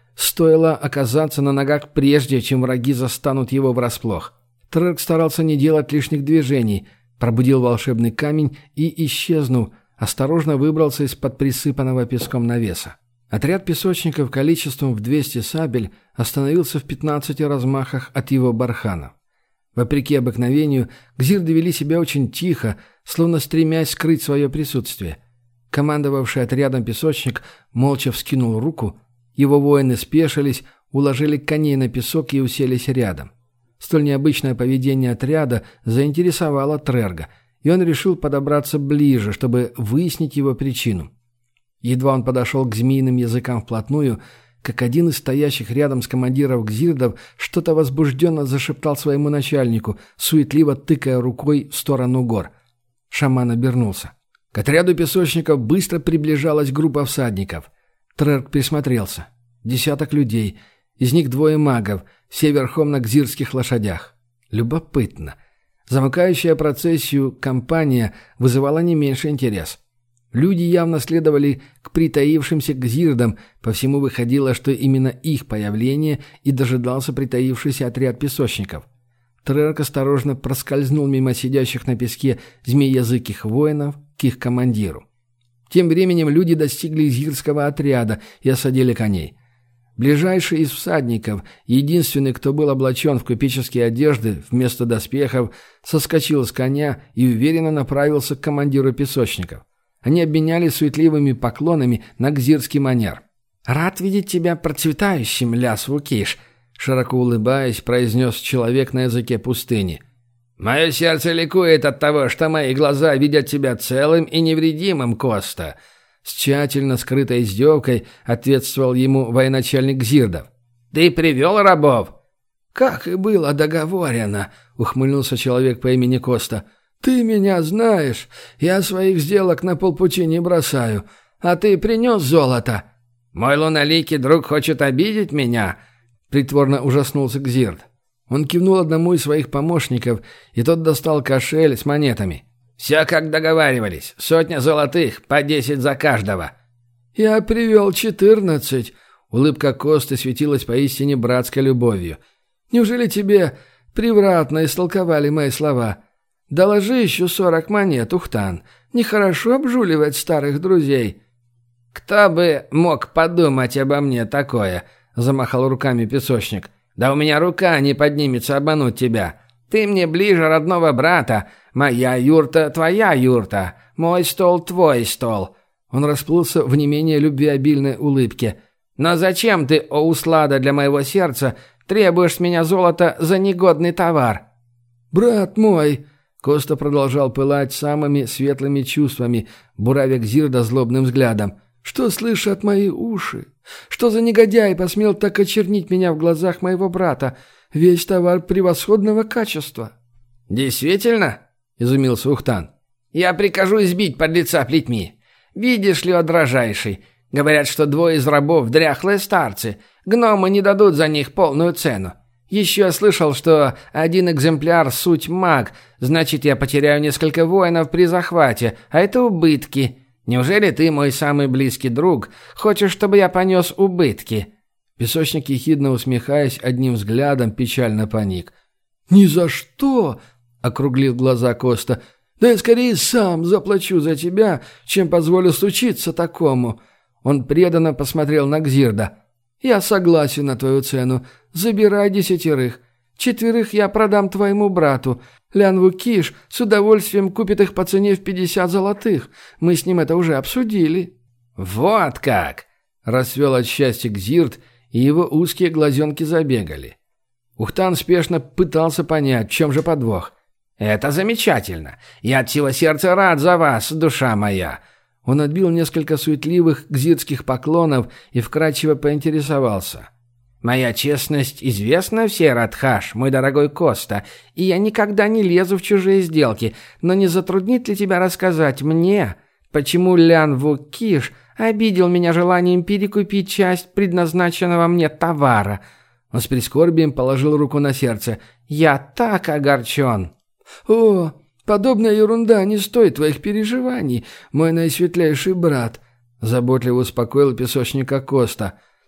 Стоило оказаться на ногах прежде, чем враги застанут его врасплох. Трерк старался не делать лишних движений, пробудил волшебный камень и, исчезнув, осторожно выбрался из-под присыпанного песком навеса. Отряд песочников количеством в двести сабель остановился в пятнадцати размахах от его барханов. Вопреки обыкновению, гзирды вели себя очень тихо, словно стремясь скрыть свое присутствие. Командовавший отрядом песочник молча вскинул руку, его воины спешились, уложили коней на песок и уселись рядом. Столь необычное поведение отряда заинтересовало Трерга, и он решил подобраться ближе, чтобы выяснить его причину. Едва он подошел к змеиным языкам вплотную, как один из стоящих рядом с командиров гзирдов что-то возбужденно зашептал своему начальнику, суетливо тыкая рукой в сторону гор. Шаман обернулся. К отряду песочников быстро приближалась группа всадников. Трерк присмотрелся. Десяток людей, из них двое магов, все верхом на гзирских лошадях. Любопытно. Замыкающая процессию компания вызывала не меньше интерес. Люди явно следовали к притаившимся гзирдам, по всему выходило, что именно их появление и дожидался притаившийся отряд песочников. Трерк осторожно проскользнул мимо сидящих на песке змеязыких воинов к их командиру. Тем временем люди достигли гзирского отряда и осадили коней. Ближайший из всадников, единственный, кто был облачен в купеческие одежды вместо доспехов, соскочил с коня и уверенно направился к командиру песочников. Они обменялись суетливыми поклонами на гзирский манер. «Рад видеть тебя процветающим, Ляс-Вукиш», — широко улыбаясь, произнес человек на языке пустыни. «Мое сердце ликует от того, что мои глаза видят тебя целым и невредимым, Коста», — с тщательно скрытой издевкой ответствовал ему военачальник гзирдов. «Ты привел рабов?» «Как и было договорено», — ухмыльнулся человек по имени Коста. «Ты меня знаешь, я своих сделок на полпути не бросаю, а ты принес золото». «Мой луналикий друг хочет обидеть меня?» — притворно ужаснулся Гзирд. Он кивнул одному из своих помощников, и тот достал кошель с монетами. «Все как договаривались, сотня золотых, по десять за каждого». «Я привел четырнадцать», — улыбка Косты светилась поистине братской любовью. «Неужели тебе превратно истолковали мои слова?» «Доложи еще сорок монет, Ухтан. Нехорошо обжуливать старых друзей». «Кто бы мог подумать обо мне такое?» — замахал руками песочник. «Да у меня рука не поднимется обмануть тебя. Ты мне ближе родного брата. Моя юрта — твоя юрта. Мой стол — твой стол». Он расплылся в не менее любвеобильной улыбке. «Но зачем ты, о услада для моего сердца, требуешь с меня золота за негодный товар?» «Брат мой!» Коста продолжал пылать самыми светлыми чувствами, буравя Гзирда злобным взглядом. «Что слышат мои уши? Что за негодяй посмел так очернить меня в глазах моего брата? Весь товар превосходного качества». «Действительно?» — изумился Ухтан. «Я прикажу избить подлеца плетьми. Видишь ли, о дрожайший, говорят, что двое из рабов — дряхлые старцы. Гномы не дадут за них полную цену. Еще я слышал, что один экземпляр — суть маг, значит, я потеряю несколько воинов при захвате, а это убытки. Неужели ты, мой самый близкий друг, хочешь, чтобы я понес убытки?» Песочник, ехидно усмехаясь, одним взглядом печально поник. «Ни за что!» — округлил глаза Коста. «Да я скорее сам заплачу за тебя, чем позволю случиться такому». Он преданно посмотрел на Гзирда. «Я согласен на твою цену. Забирай десятерых. Четверых я продам твоему брату. Лян-Вукиш с удовольствием купит их по цене в пятьдесят золотых. Мы с ним это уже обсудили». «Вот как!» — расцвел от счастья Гзирд, и его узкие глазенки забегали. Ухтан спешно пытался понять, в чем же подвох. «Это замечательно. Я от всего сердца рад за вас, душа моя». Он отбил несколько суетливых гзирдских поклонов и вкратчиво поинтересовался. «Моя честность известна в Сейр-Адхаш, мой дорогой Коста, и я никогда не лезу в чужие сделки, но не затруднит ли тебя рассказать мне, почему Лян-Вукиш обидел меня желанием перекупить часть предназначенного мне товара?» Он с прискорбием положил руку на сердце. «Я так огорчен!» «О, подобная ерунда не стоит твоих переживаний, мой наисветлейший брат», — заботливо успокоил песочника Коста.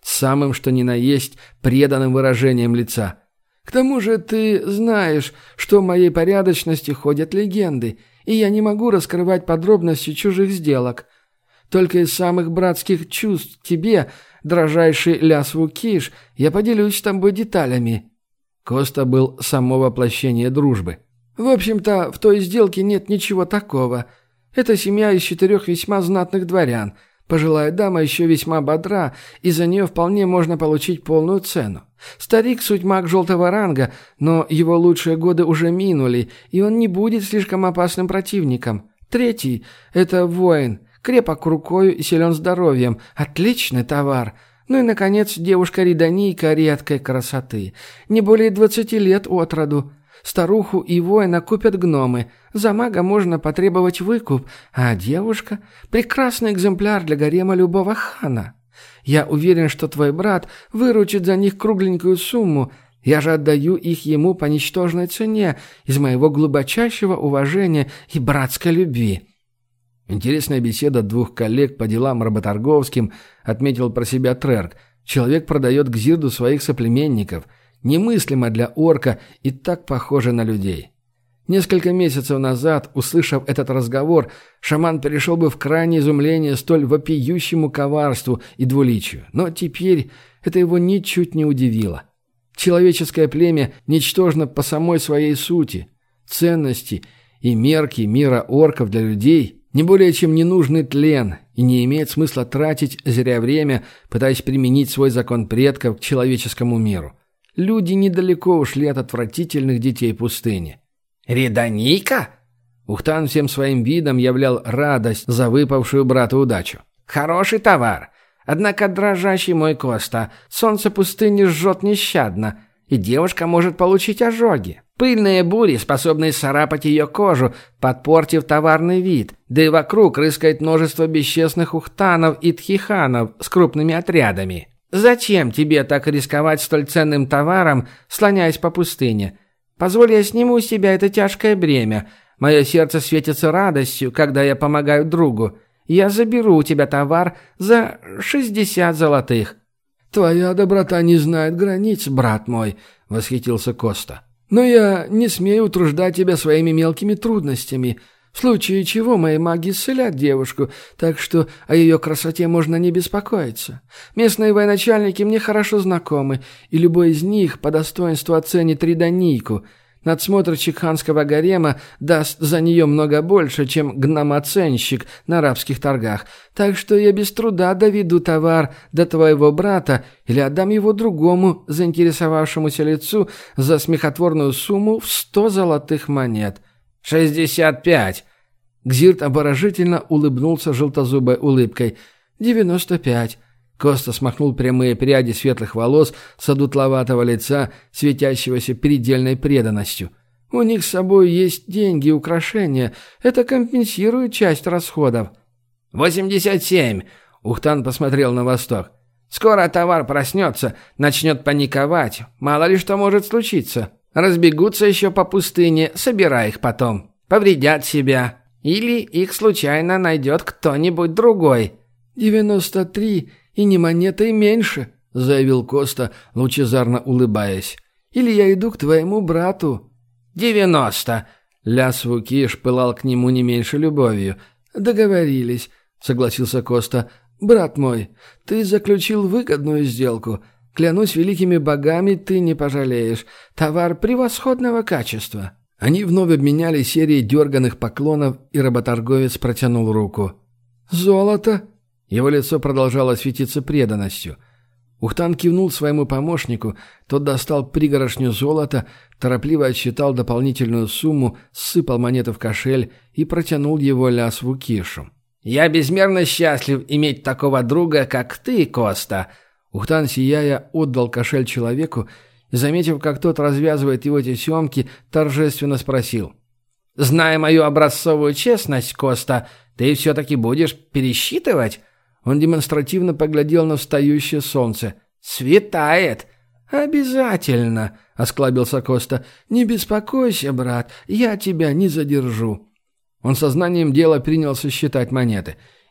с самым что ни на есть преданным выражением лица. «К тому же ты знаешь, что о моей порядочности ходят легенды, и я не могу раскрывать подробности чужих сделок. Только из самых братских чувств тебе, дрожайший Лясву-Киш, я поделюсь с тобой деталями». Коста был само воплощение дружбы. «В общем-то, в той сделке нет ничего такого. Это семья из четырех весьма знатных дворян. Пожилая дама еще весьма бодра, и за нее вполне можно получить полную цену. Старик – суть маг желтого ранга, но его лучшие годы уже минули, и он не будет слишком опасным противником. Третий – это воин, крепок рукою и силен здоровьем, отличный товар. Ну и, наконец, девушка-риданийка редкой красоты, не более двадцати лет от роду. Старуху и воина купят гномы. За мага можно потребовать выкуп, а девушка – прекрасный экземпляр для гарема любого хана. Я уверен, что твой брат выручит за них кругленькую сумму. Я же отдаю их ему по ничтожной цене из моего глубочайшего уважения и братской любви». Интересная беседа двух коллег по делам работорговским, отметил про себя Трерк. Человек продает Гзирду своих соплеменников – немыслимо для орка и так похоже на людей. Несколько месяцев назад, услышав этот разговор, шаман перешел бы в крайнее изумление столь вопиющему коварству и двуличию. Но теперь это его ничуть не удивило. Человеческое племя ничтожно по самой своей сути. Ценности и мерки мира орков для людей не более чем ненужный тлен, и не имеет смысла тратить зря время, пытаясь применить свой закон предков к человеческому миру. Люди недалеко ушли от отвратительных детей пустыни. «Риданийка?» Ухтан всем своим видом являл радость за выпавшую брату удачу. «Хороший товар. Однако, дрожащий мой Коста, солнце пустыни жжет нещадно, и девушка может получить ожоги. Пыльные бури, способные царапать ее кожу, подпортив товарный вид, да и вокруг рыскает множество бесчестных ухтанов и тхиханов с крупными отрядами. Зачем тебе так рисковать столь ценным товаром, слоняясь по пустыне? Позволь, я сниму с себя это тяжкое бремя. Мое сердце светится радостью, когда я помогаю другу. Я заберу у тебя товар за шестьдесят золотых». «Твоя доброта не знает границ, брат мой», — восхитился Коста. «Но я не смею утруждать тебя своими мелкими трудностями. В случае чего мои маги исцелят девушку, так что о ее красоте можно не беспокоиться. Местные военачальники мне хорошо знакомы, и любой из них по достоинству оценит риданийку. Надсмотрщик ханского гарема даст за нее много больше, чем гномоценщик на арабских торгах, так что я без труда доведу товар до твоего брата или отдам его другому заинтересовавшемуся лицу за смехотворную сумму в сто золотых монет». «Шестьдесят пять!» Гзирд обворожительно улыбнулся желтозубой улыбкой. «Девяносто пять!» Коста смахнул прямые пряди светлых волос с одутловатого лица, светящегося предельной преданностью. «У них с собой есть деньги и украшения. Это компенсирует часть расходов». «Восемьдесят семь!» Ухтан посмотрел на восток. «Скоро товар проснется, начнет паниковать. Мало ли что может случиться. Разбегутся еще по пустыне, собирай их потом. Повредят себя. Или их случайно найдет кто-нибудь другой». «Девяносто три и ни монетой меньше», — заявил Коста, лучезарно улыбаясь. «Или я иду к твоему брату». «Девяносто». Лясву-Киш пылал к нему не меньше любовью. «Договорились», — согласился Коста. «Брат мой, ты заключил выгодную сделку. Клянусь великими богами, ты не пожалеешь. Товар превосходного качества». Они вновь обменяли серией дерганых поклонов, и работорговец протянул руку. «Золото?» Его лицо продолжало светиться преданностью. Ухтан кивнул своему помощнику, тот достал пригорошню золота, торопливо отсчитал дополнительную сумму, сыпал монеты в кошель и протянул его Лясву-Кишу. «Я безмерно счастлив иметь такого друга, как ты, Коста». Ухтан, сияя, отдал кошель человеку и, заметив, как тот развязывает его тесемки, торжественно спросил. «Зная мою образцовую честность, Коста, ты все-таки будешь пересчитывать?» Он демонстративно поглядел на встающее солнце. «Светает!» «Обязательно!» — осклабился Коста. «Не беспокойся, брат, я тебя не задержу». Он сознанием дела принялся считать монеты.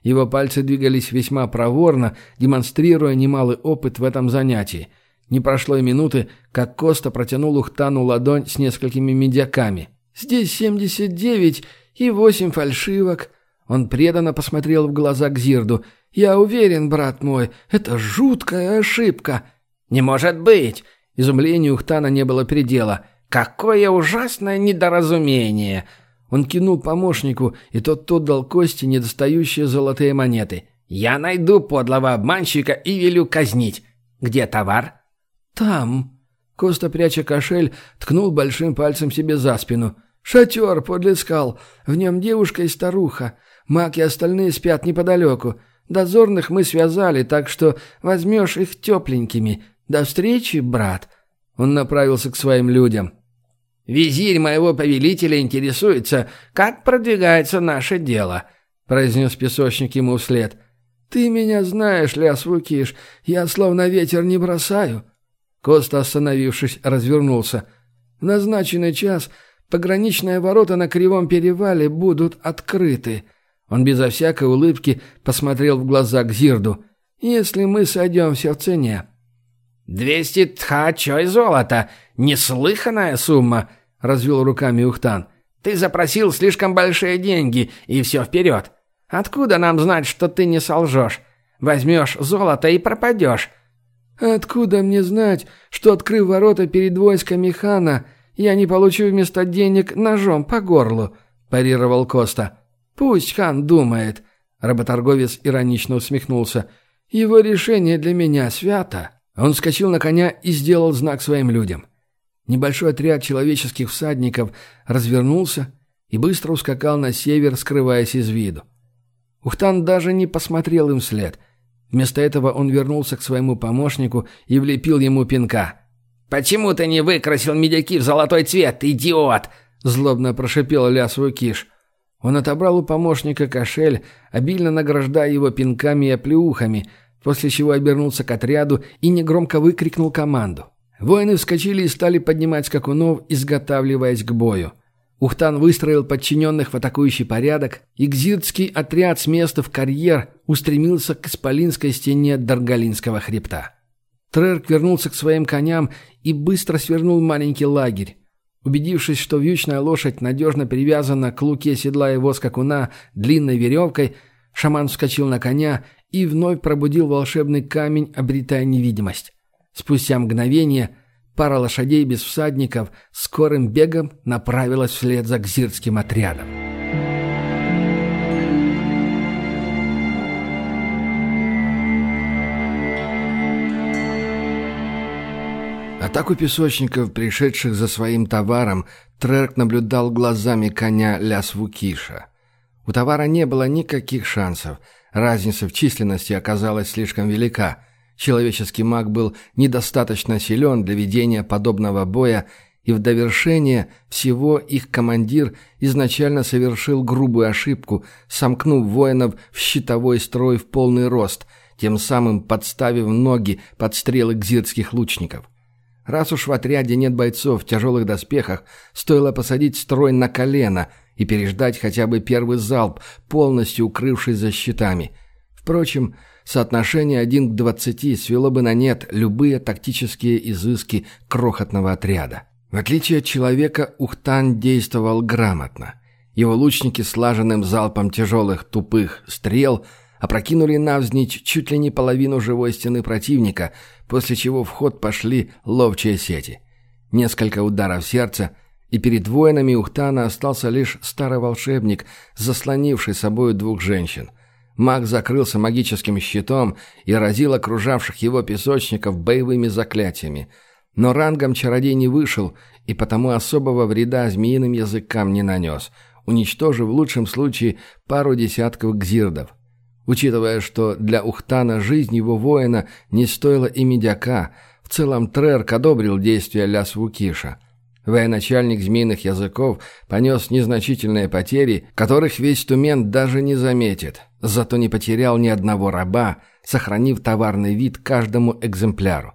Его пальцы двигались весьма проворно, демонстрируя немалый опыт в этом занятии. Не прошло и минуты, как Коста протянул Ухтану ладонь с несколькими медяками. «Здесь семьдесят девять и восемь фальшивок». Он преданно посмотрел в глаза Гзирду. «Я уверен, брат мой, это жуткая ошибка». «Не может быть!» Изумлению Ухтана не было предела. «Какое ужасное недоразумение!» Он кинул помощнику, и тот отдал Косте недостающие золотые монеты. «Я найду подлого обманщика и велю казнить. Где товар?» «Там». Коста, пряча кошель, ткнул большим пальцем себе за спину. «Шатер подле скал. В нем девушка и старуха. Маг и остальные спят неподалеку. Дозорных мы связали, так что возьмешь их тепленькими. До встречи, брат». Он направился к своим людям. «Визирь моего повелителя интересуется, как продвигается наше дело», — произнес песочник ему вслед. «Ты меня знаешь, Ляс Вукиш, я словно ветер не бросаю». Коста, остановившись, развернулся. «В назначенный час пограничные ворота на Кривом перевале будут открыты». Он безо всякой улыбки посмотрел в глаза Гзирду. «Если мы сойдемся в цене». «Двести тхачой золота! Неслыханная сумма!» — развел руками Ухтан. «Ты запросил слишком большие деньги, и все вперед. Откуда нам знать, что ты не солжешь? Возьмешь золото и пропадешь». «Откуда мне знать, что, открыв ворота перед войсками хана, я не получу вместо денег ножом по горлу?» – парировал Коста. «Пусть хан думает». Работорговец иронично усмехнулся. «Его решение для меня свято». Он вскочил на коня и сделал знак своим людям. Небольшой отряд человеческих всадников развернулся и быстро ускакал на север, скрываясь из виду. Ухтан даже не посмотрел им вслед. Вместо этого он вернулся к своему помощнику и влепил ему пинка. «Почему ты не выкрасил медяки в золотой цвет, идиот?» – злобно прошипел Ляс Вукиш. Он отобрал у помощника кошель, обильно награждая его пинками и оплеухами, после чего обернулся к отряду и негромко выкрикнул команду. Воины вскочили и стали поднимать скакунов, изготавливаясь к бою. Ухтан выстроил подчиненных в атакующий порядок, и гзирдский отряд с места в карьер устремился к исполинской стене Даргалинского хребта. Трерк вернулся к своим коням и быстро свернул маленький лагерь. Убедившись, что вьючная лошадь надежно привязана к луке седла его скакуна длинной веревкой, шаман вскочил на коня и вновь пробудил волшебный камень, обретая невидимость. Спустя мгновение пара лошадей без всадников скорым бегом направилась вслед за гзирдским отрядом. Атаку песочников, пришедших за своим товаром, Трерк наблюдал глазами коня Ляс Вукиша. У товара не было никаких шансов. Разница в численности оказалась слишком велика. Человеческий маг был недостаточно силен для ведения подобного боя, и в довершение всего их командир изначально совершил грубую ошибку, сомкнув воинов в щитовой строй в полный рост, тем самым подставив ноги под стрелы гзирдских лучников. Раз уж в отряде нет бойцов в тяжелых доспехах, стоило посадить строй на колено и переждать хотя бы первый залп, полностью укрывшись за щитами. Впрочем, соотношение один к двадцати свело бы на нет любые тактические изыски крохотного отряда. В отличие от человека, Ухтан действовал грамотно. Его лучники слаженным залпом тяжелых тупых стрел опрокинули навзничь чуть ли не половину живой стены противника, после чего в ход пошли ловчие сети. Несколько ударов сердца, и перед воинами Ухтана остался лишь старый волшебник, заслонивший собой двух женщин. Маг закрылся магическим щитом и разил окружавших его песочников боевыми заклятиями. Но рангом чародей не вышел, и потому особого вреда змеиным языкам не нанес, уничтожив в лучшем случае пару десятков гзирдов. Учитывая, что для Ухтана жизнь его воина не стоила и медяка, в целом Трерк одобрил действия Ляс Вукиша. Военачальник змеиных языков понес незначительные потери, которых весь Тумен даже не заметит, зато не потерял ни одного раба, сохранив товарный вид каждому экземпляру.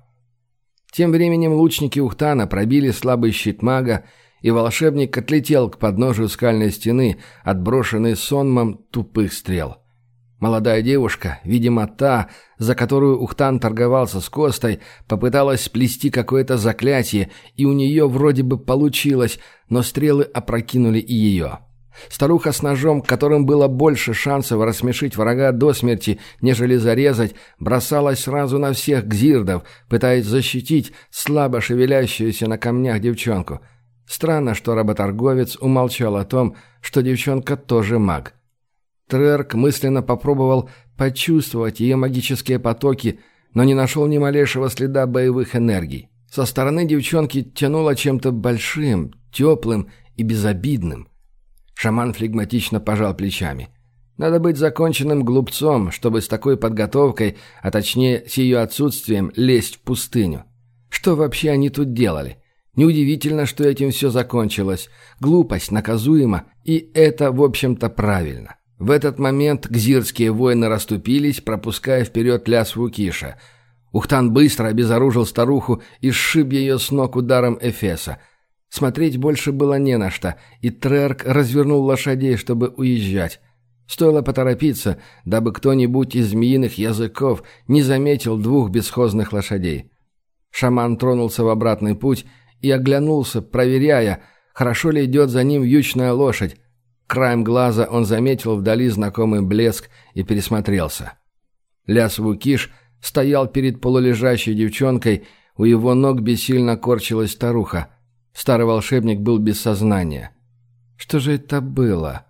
Тем временем лучники Ухтана пробили слабый щит мага, и волшебник отлетел к подножию скальной стены, отброшенный сонмом тупых стрел. Молодая девушка, видимо, та, за которую Ухтан торговался с Костой, попыталась сплести какое-то заклятие, и у нее вроде бы получилось, но стрелы опрокинули и ее. Старуха с ножом, которым было больше шансов рассмешить врага до смерти, нежели зарезать, бросалась сразу на всех гзирдов, пытаясь защитить слабо шевелящуюся на камнях девчонку. Странно, что работорговец умолчал о том, что девчонка тоже маг. Трерк мысленно попробовал почувствовать ее магические потоки, но не нашел ни малейшего следа боевых энергий. Со стороны девчонки тянуло чем-то большим, теплым и безобидным. Шаман флегматично пожал плечами. Надо быть законченным глупцом, чтобы с такой подготовкой, а точнее с ее отсутствием, лезть в пустыню. Что вообще они тут делали? Неудивительно, что этим все закончилось. Глупость наказуема, и это, в общем-то, правильно. В этот момент гзирские воины расступились, пропуская вперед Лясву-Киша. Ухтан быстро обезоружил старуху и сшиб ее с ног ударом Эфеса. Смотреть больше было не на что, и Трерк развернул лошадей, чтобы уезжать. Стоило поторопиться, дабы кто-нибудь из змеиных языков не заметил двух бесхозных лошадей. Шаман тронулся в обратный путь и оглянулся, проверяя, хорошо ли идет за ним вьючная лошадь. Краем глаза он заметил вдали знакомый блеск и пересмотрелся. Лясву-Киш стоял перед полулежащей девчонкой, у его ног бессильно корчилась старуха. Старый волшебник был без сознания. Что же это было?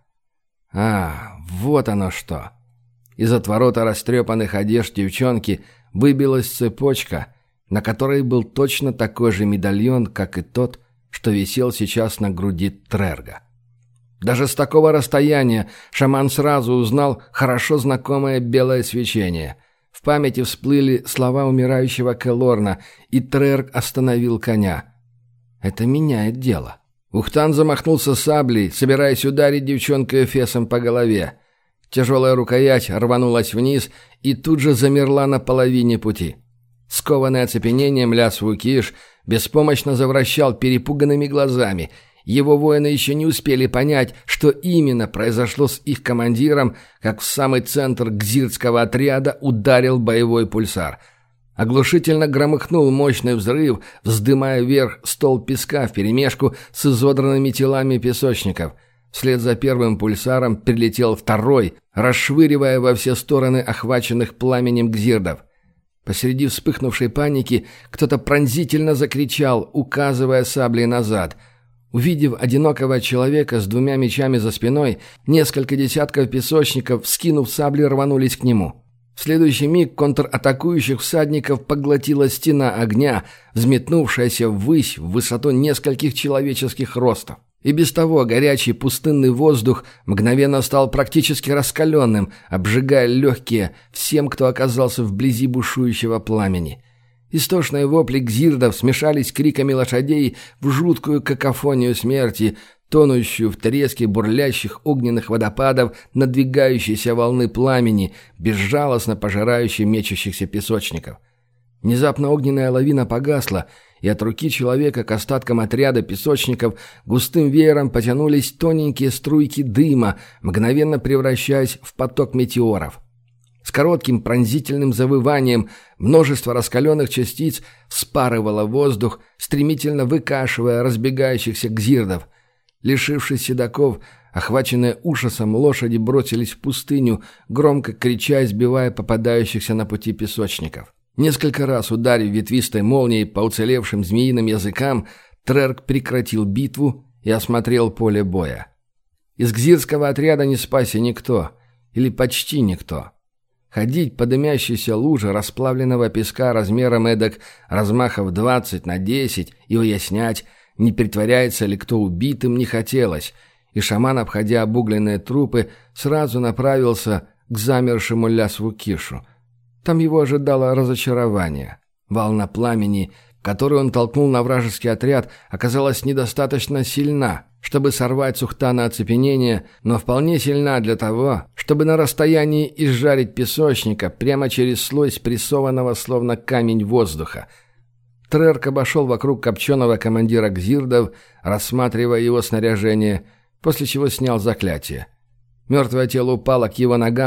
А, вот оно что. Из отворота растрепанных одежд девчонки выбилась цепочка, на которой был точно такой же медальон, как и тот, что висел сейчас на груди Трерга. Даже с такого расстояния шаман сразу узнал хорошо знакомое белое свечение. В памяти всплыли слова умирающего Келорна, и Трерг остановил коня. Это меняет дело. Ухтан замахнулся саблей, собираясь ударить девчонку Эфесом по голове. Тяжелая рукоять рванулась вниз и тут же замерла на половине пути. Скованный оцепенением Лясву-Киш беспомощно завращал перепуганными глазами. Его воины еще не успели понять, что именно произошло с их командиром, как в самый центр гзирского отряда ударил боевой пульсар. Оглушительно громыхнул мощный взрыв, вздымая вверх стол песка вперемешку с изодранными телами песочников. Вслед за первым пульсаром прилетел второй, расшвыривая во все стороны охваченных пламенем гзирдов. Посреди вспыхнувшей паники кто-то пронзительно закричал, указывая саблей назад. Увидев одинокого человека с двумя мечами за спиной, несколько десятков песочников, вскинув сабли, рванулись к нему. В следующий миг контратакующих всадников поглотила стена огня, взметнувшаяся ввысь в высоту нескольких человеческих ростов. И без того горячий пустынный воздух мгновенно стал практически раскаленным, обжигая легкие всем, кто оказался вблизи бушующего пламени. Истошные вопли гзирдов смешались с криками лошадей в жуткую какофонию смерти, тонущую в треске бурлящих огненных водопадов надвигающейся волны пламени, безжалостно пожирающей мечущихся песочников. Внезапно огненная лавина погасла, и от руки человека к остаткам отряда песочников густым веером потянулись тоненькие струйки дыма, мгновенно превращаясь в поток метеоров. С коротким пронзительным завыванием множество раскаленных частиц вспарывало воздух, стремительно выкашивая разбегающихся гзирдов. Лишившись седаков, охваченные ужасом, лошади бросились в пустыню, громко крича и сбивая попадающихся на пути песочников. Несколько раз ударив ветвистой молнией по уцелевшим змеиным языкам, Трерк прекратил битву и осмотрел поле боя. Из гзирского отряда не спасся никто, или почти никто. Ходить по дымящейся луже расплавленного песка размером эдак размахов двадцать на десять и выяснять, не притворяется ли кто убитым, не хотелось, и шаман, обходя обугленные трупы, сразу направился к замершему Лясву-Кишу. Там его ожидало разочарование. Волна пламени, которую он толкнул на вражеский отряд, оказалась недостаточно сильна, чтобы сорвать с Ухтана оцепенение, но вполне сильна для того, чтобы на расстоянии изжарить песочника прямо через слой спрессованного словно камень воздуха. Трерк обошел вокруг копченого командира гзирдов, рассматривая его снаряжение, после чего снял заклятие. Мертвое тело упало к его ногам,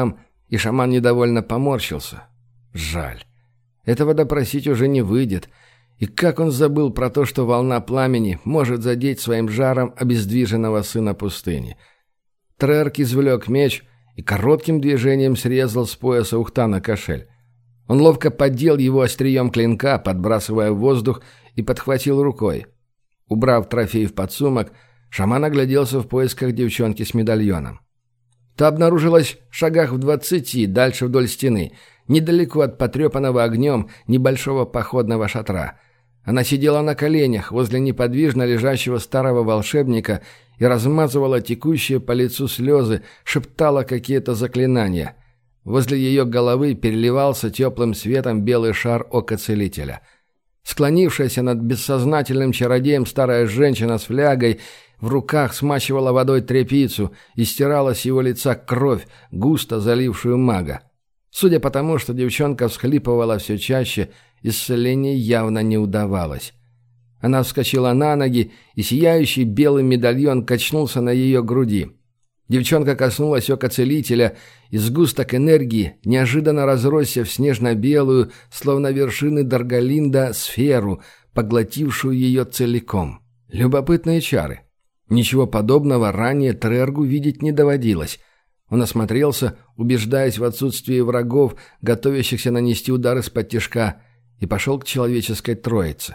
и шаман недовольно поморщился. Жаль. Этого допросить уже не выйдет. И как он забыл про то, что волна пламени может задеть своим жаром обездвиженного сына пустыни. Трерк извлек меч и коротким движением срезал с пояса Ухтана кошель. Он ловко поддел его острием клинка, подбрасывая в воздух, и подхватил рукой. Убрав трофей в подсумок, шаман огляделся в поисках девчонки с медальоном. Та обнаружилась в шагах в двадцати, дальше вдоль стены, недалеко от потрепанного огнем небольшого походного шатра. Она сидела на коленях возле неподвижно лежащего старого волшебника и размазывала текущие по лицу слезы, шептала какие-то заклинания. Возле ее головы переливался теплым светом белый шар ока целителя. Склонившаяся над бессознательным чародеем старая женщина с флягой в руках смачивала водой тряпицу и стирала с его лица кровь, густо залившую мага. Судя по тому, что девчонка всхлипывала все чаще, исцеление явно не удавалось. Она вскочила на ноги, и сияющий белый медальон качнулся на ее груди. Девчонка коснулась ока целителя, и сгусток энергии неожиданно разросся в снежно-белую, словно вершины Даргалинда, сферу, поглотившую ее целиком. Любопытные чары. Ничего подобного ранее Трергу видеть не доводилось. Он осмотрелся, убеждаясь в отсутствии врагов, готовящихся нанести удар из-под тишка, и пошел к человеческой троице.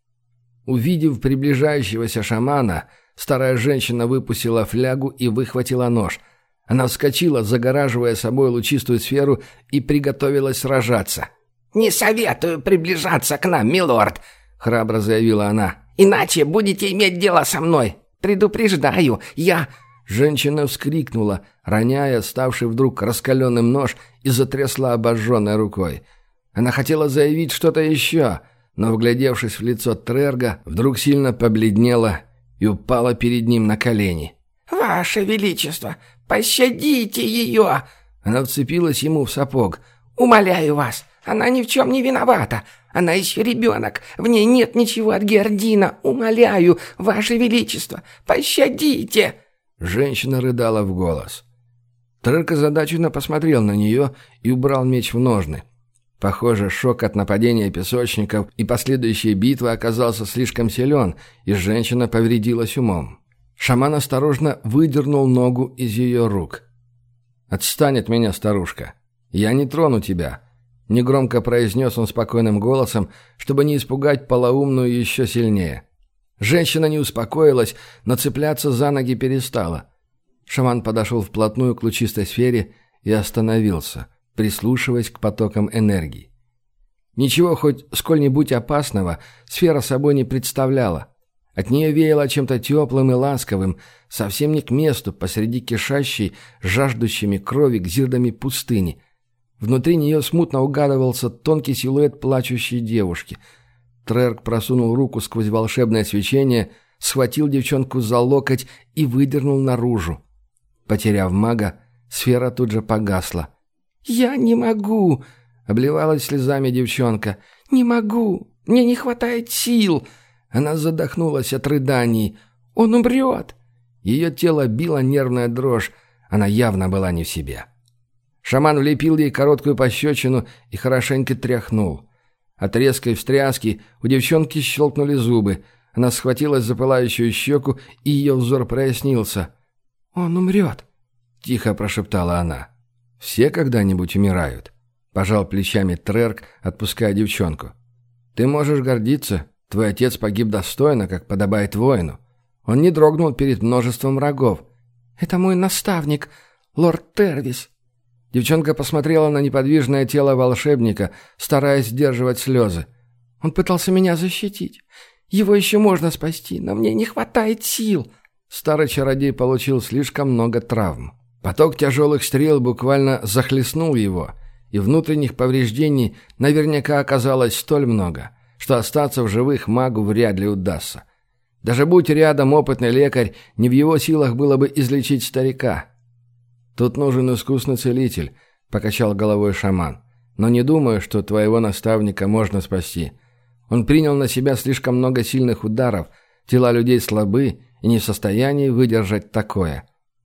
Увидев приближающегося шамана, старая женщина выпустила флягу и выхватила нож. Она вскочила, загораживая собой лучистую сферу, и приготовилась сражаться. «Не советую приближаться к нам, милорд», — храбро заявила она. «Иначе будете иметь дело со мной. Предупреждаю, я...» Женщина вскрикнула, роняя ставший вдруг раскаленным нож, и затрясла обожженной рукой. Она хотела заявить что-то еще, но, вглядевшись в лицо Трерга, вдруг сильно побледнела и упала перед ним на колени. «Ваше Величество, пощадите ее!» Она вцепилась ему в сапог. «Умоляю вас, она ни в чем не виновата. Она еще ребенок, в ней нет ничего от Гердина. Умоляю, Ваше Величество, пощадите!» Женщина рыдала в голос. Трерк озадаченно посмотрел на нее и убрал меч в ножны. Похоже, шок от нападения песочников и последующей битвы оказался слишком силен, и женщина повредилась умом. Шаман осторожно выдернул ногу из ее рук. «Отстань от меня, старушка. Я не трону тебя», — негромко произнес он спокойным голосом, чтобы не испугать полоумную еще сильнее. Женщина не успокоилась, но цепляться за ноги перестала. Шаман подошел вплотную к лучистой сфере и остановился, прислушиваясь к потокам энергии. Ничего хоть сколь-нибудь опасного сфера собой не представляла. От нее веяло чем-то теплым и ласковым, совсем не к месту посреди кишащей, жаждущими крови гзирдами пустыни. Внутри нее смутно угадывался тонкий силуэт плачущей девушки. Трерк просунул руку сквозь волшебное свечение, схватил девчонку за локоть и выдернул наружу. Потеряв мага, сфера тут же погасла. «Я не могу!» — обливалась слезами девчонка. «Не могу! Мне не хватает сил!» Она задохнулась от рыданий. «Он умрет!» Ее тело било нервная дрожь. Она явно была не в себе. Шаман влепил ей короткую пощечину и хорошенько тряхнул. От резкой встряски у девчонки щелкнули зубы. Она схватилась за пылающую щеку, и ее взор прояснился. «Он умрет!» — тихо прошептала она. «Все когда-нибудь умирают», — пожал плечами Трерк, отпуская девчонку. «Ты можешь гордиться. Твой отец погиб достойно, как подобает воину. Он не дрогнул перед множеством врагов». «Это мой наставник, лорд Тервис». Девчонка посмотрела на неподвижное тело волшебника, стараясь сдерживать слезы. «Он пытался меня защитить. Его еще можно спасти, но мне не хватает сил». Старый чародей получил слишком много травм. Поток тяжелых стрел буквально захлестнул его, и внутренних повреждений наверняка оказалось столь много, что остаться в живых магу вряд ли удастся. Даже будь рядом опытный лекарь, не в его силах было бы излечить старика. «Тут нужен искусный целитель», — покачал головой шаман. «Но не думаю, что твоего наставника можно спасти. Он принял на себя слишком много сильных ударов, тела людей слабы и не в состоянии выдержать такое».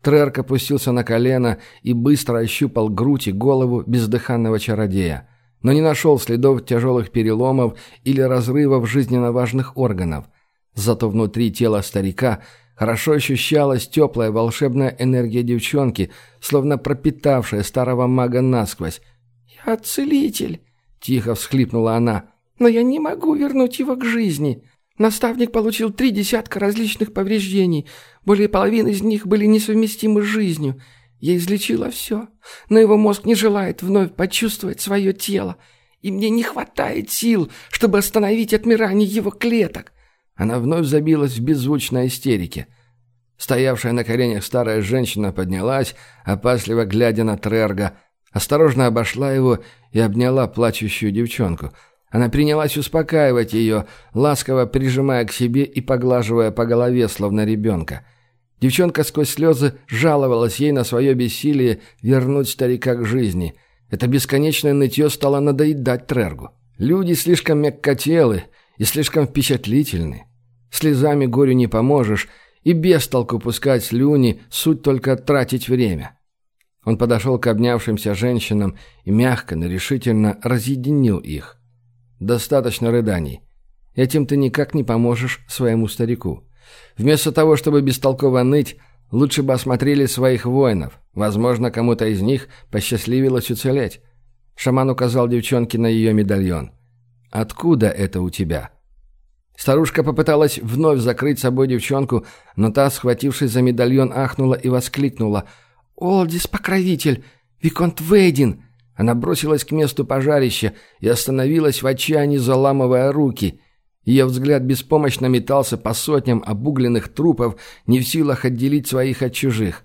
Трерк опустился на колено и быстро ощупал грудь и голову бездыханного чародея, но не нашел следов тяжелых переломов или разрывов жизненно важных органов. Зато внутри тела старика хорошо ощущалась теплая волшебная энергия девчонки, словно пропитавшая старого мага насквозь. «Я целитель», — тихо всхлипнула она, — «но я не могу вернуть его к жизни. Наставник получил три десятка различных повреждений, более половины из них были несовместимы с жизнью. Я излечила все, но его мозг не желает вновь почувствовать свое тело, и мне не хватает сил, чтобы остановить отмирание его клеток». Она вновь забилась в беззвучной истерике. Стоявшая на коленях старая женщина поднялась, опасливо глядя на Трерга, осторожно обошла его и обняла плачущую девчонку. Она принялась успокаивать ее, ласково прижимая к себе и поглаживая по голове, словно ребенка. Девчонка сквозь слезы жаловалась ей на свое бессилие вернуть старика к жизни. Это бесконечное нытье стало надоедать Трергу. Люди слишком мягкотелы и слишком впечатлительны. Слезами горю не поможешь, и без толку пускать слюни, суть только тратить время. Он подошел к обнявшимся женщинам и мягко, но решительно разъединил их. «Достаточно рыданий. Этим ты никак не поможешь своему старику. Вместо того, чтобы бестолково ныть, лучше бы осмотрели своих воинов. Возможно, кому-то из них посчастливилось уцелеть». Шаман указал девчонке на ее медальон. «Откуда это у тебя?» Старушка попыталась вновь закрыть собой девчонку, но та, схватившись за медальон, ахнула и воскликнула: «Олдис, покровитель! Виконт Вейдин!» Она бросилась к месту пожарища и остановилась в отчаянии, заламывая руки. Ее взгляд беспомощно метался по сотням обугленных трупов, не в силах отделить своих от чужих.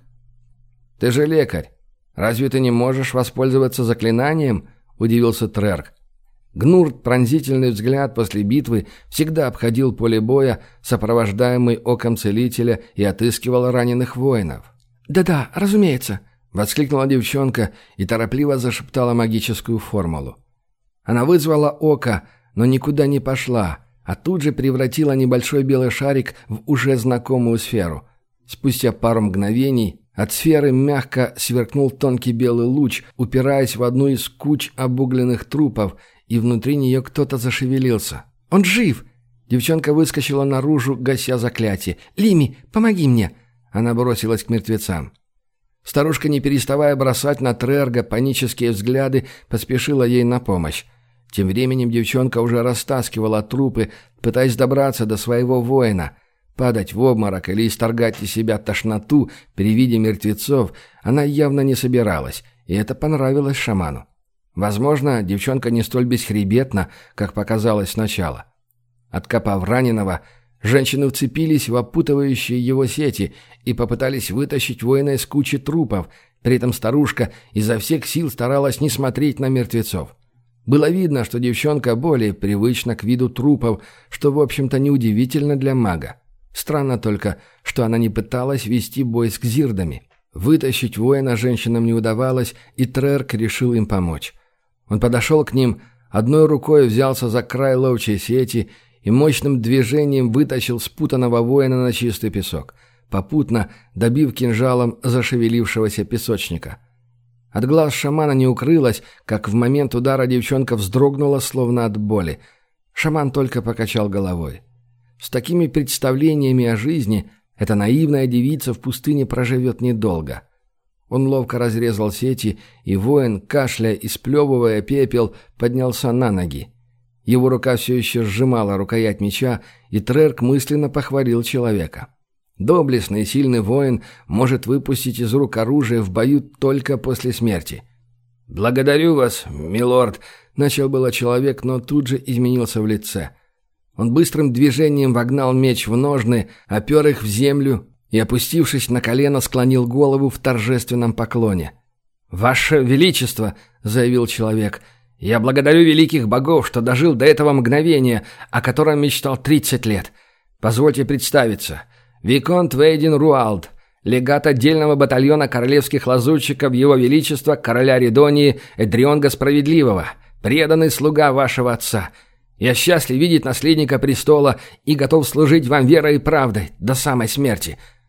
«Ты же лекарь. Разве ты не можешь воспользоваться заклинанием?» – удивился Трерк. Гнурт, пронзительный взгляд после битвы, всегда обходил поле боя, сопровождаемый оком целителя, и отыскивал раненых воинов. «Да-да, разумеется», — воскликнула девчонка и торопливо зашептала магическую формулу. Она вызвала око, но никуда не пошла, а тут же превратила небольшой белый шарик в уже знакомую сферу. Спустя пару мгновений от сферы мягко сверкнул тонкий белый луч, упираясь в одну из куч обугленных трупов, и внутри нее кто-то зашевелился. «Он жив!» Девчонка выскочила наружу, гася заклятие. «Лими, помоги мне!» Она бросилась к мертвецам. Старушка, не переставая бросать на Трерга панические взгляды, поспешила ей на помощь. Тем временем девчонка уже растаскивала трупы, пытаясь добраться до своего воина. Падать в обморок или исторгать из себя тошноту при виде мертвецов она явно не собиралась, и это понравилось шаману. Возможно, девчонка не столь бесхребетна, как показалось сначала. Откопав раненого, женщины вцепились в опутывающие его сети и попытались вытащить воина из кучи трупов. При этом старушка изо всех сил старалась не смотреть на мертвецов. Было видно, что девчонка более привычна к виду трупов, что, в общем-то, неудивительно для мага. Странно только, что она не пыталась вести бой с кзирдами. Вытащить воина женщинам не удавалось, и Трерк решил им помочь. Он подошел к ним, одной рукой взялся за край ловчей сети и мощным движением вытащил спутанного воина на чистый песок, попутно добив кинжалом зашевелившегося песочника. От глаз шамана не укрылось, как в момент удара девчонка вздрогнула, словно от боли. Шаман только покачал головой. С такими представлениями о жизни эта наивная девица в пустыне проживет недолго. Он ловко разрезал сети, и воин, кашляя и сплевывая пепел, поднялся на ноги. Его рука все еще сжимала рукоять меча, и Трерк мысленно похвалил человека. Доблестный и сильный воин может выпустить из рук оружие в бою только после смерти. «Благодарю вас, милорд», — начал было человек, но тут же изменился в лице. Он быстрым движением вогнал меч в ножны, опер их в землю и, опустившись на колено, склонил голову в торжественном поклоне. «Ваше Величество», — заявил человек, — «я благодарю великих богов, что дожил до этого мгновения, о котором мечтал тридцать лет. Позвольте представиться. Виконт Вейдин Руалд, легат отдельного батальона королевских лазутчиков Его Величества, короля Ридонии Эдрионга Справедливого, преданный слуга вашего отца. Я счастлив видеть наследника престола и готов служить вам верой и правдой до самой смерти».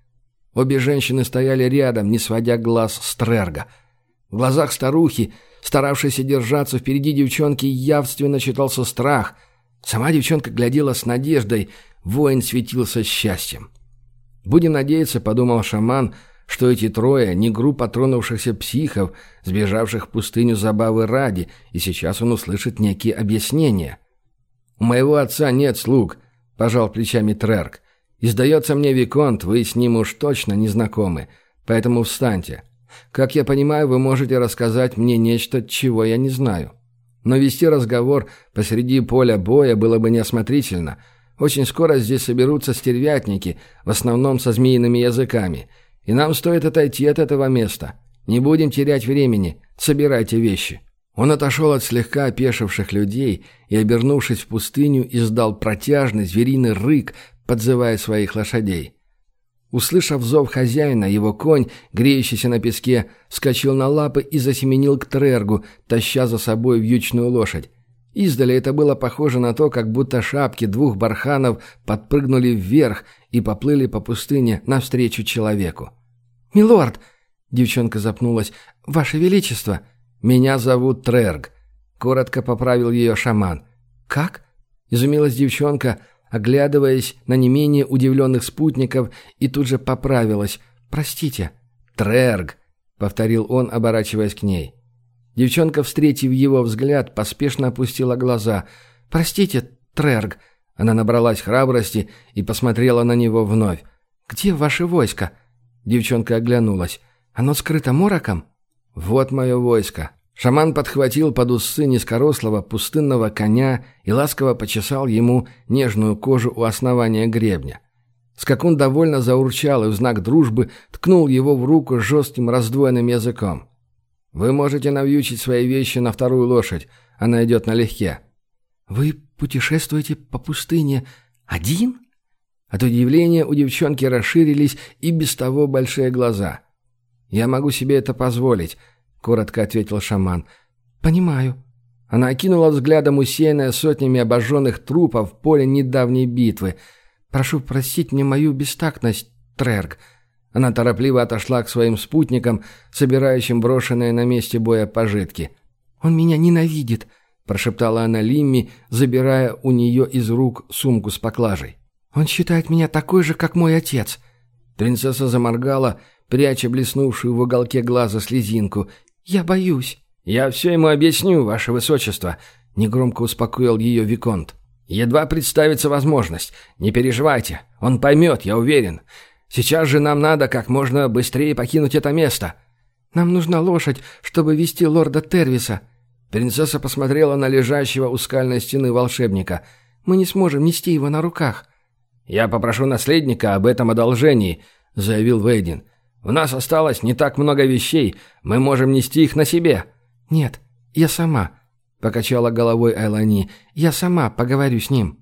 Обе женщины стояли рядом, не сводя глаз с Трерга. В глазах старухи, старавшейся держаться впереди девчонки, явственно читался страх. Сама девчонка глядела с надеждой, воин светился счастьем. «Будем надеяться», — подумал шаман, — «что эти трое не группа тронувшихся психов, сбежавших в пустыню забавы ради, и сейчас он услышит некие объяснения». «У моего отца нет слуг», — пожал плечами Трерк. «И сдается мне, Виконт, вы с ним уж точно не знакомы, поэтому встаньте. Как я понимаю, вы можете рассказать мне нечто, чего я не знаю. Но вести разговор посреди поля боя было бы неосмотрительно. Очень скоро здесь соберутся стервятники, в основном со змеиными языками, и нам стоит отойти от этого места. Не будем терять времени, собирайте вещи». Он отошел от слегка опешивших людей и, обернувшись в пустыню, издал протяжный звериный рык, подзывая своих лошадей. Услышав зов хозяина, его конь, греющийся на песке, вскочил на лапы и засеменил к Трергу, таща за собой вьючную лошадь. Издали это было похоже на то, как будто шапки двух барханов подпрыгнули вверх и поплыли по пустыне навстречу человеку. «Милорд!» — девчонка запнулась. «Ваше Величество!» «Меня зовут Трерг», — коротко поправил ее шаман. «Как?» — изумилась девчонка, оглядываясь на не менее удивленных спутников, и тут же поправилась. «Простите». «Трерг», — повторил он, оборачиваясь к ней. Девчонка, встретив его взгляд, поспешно опустила глаза. «Простите, Трерг». Она набралась храбрости и посмотрела на него вновь. «Где ваше войско?» Девчонка оглянулась. «Оно скрыто мороком?» «Вот мое войско». Шаман подхватил под усы низкорослого пустынного коня и ласково почесал ему нежную кожу у основания гребня. Скакун довольно заурчал и в знак дружбы ткнул его в руку жестким раздвоенным языком. «Вы можете навьючить свои вещи на вторую лошадь, она идет налегке». «Вы путешествуете по пустыне один?» От удивления у девчонки расширились и без того большие глаза. «Я могу себе это позволить», — коротко ответил шаман. «Понимаю». Она окинула взглядом усеянное сотнями обожженных трупов в поле недавней битвы. «Прошу простить мне мою бестактность, Трерг». Она торопливо отошла к своим спутникам, собирающим брошенные на месте боя пожитки. «Он меня ненавидит», — прошептала она Лимми, забирая у нее из рук сумку с поклажей. «Он считает меня такой же, как мой отец». Принцесса заморгала, пряча блеснувшую в уголке глаза слезинку. «Я боюсь». «Я все ему объясню, ваше высочество», — негромко успокоил ее Виконт. «Едва представится возможность. Не переживайте. Он поймет, я уверен. Сейчас же нам надо как можно быстрее покинуть это место». «Нам нужна лошадь, чтобы вести лорда Тервиса». Принцесса посмотрела на лежащего у скальной стены волшебника. «Мы не сможем нести его на руках». «Я попрошу наследника об этом одолжении», — заявил Вейдин. «У нас осталось не так много вещей, мы можем нести их на себе». «Нет, я сама», — покачала головой Айлани. «Я сама поговорю с ним».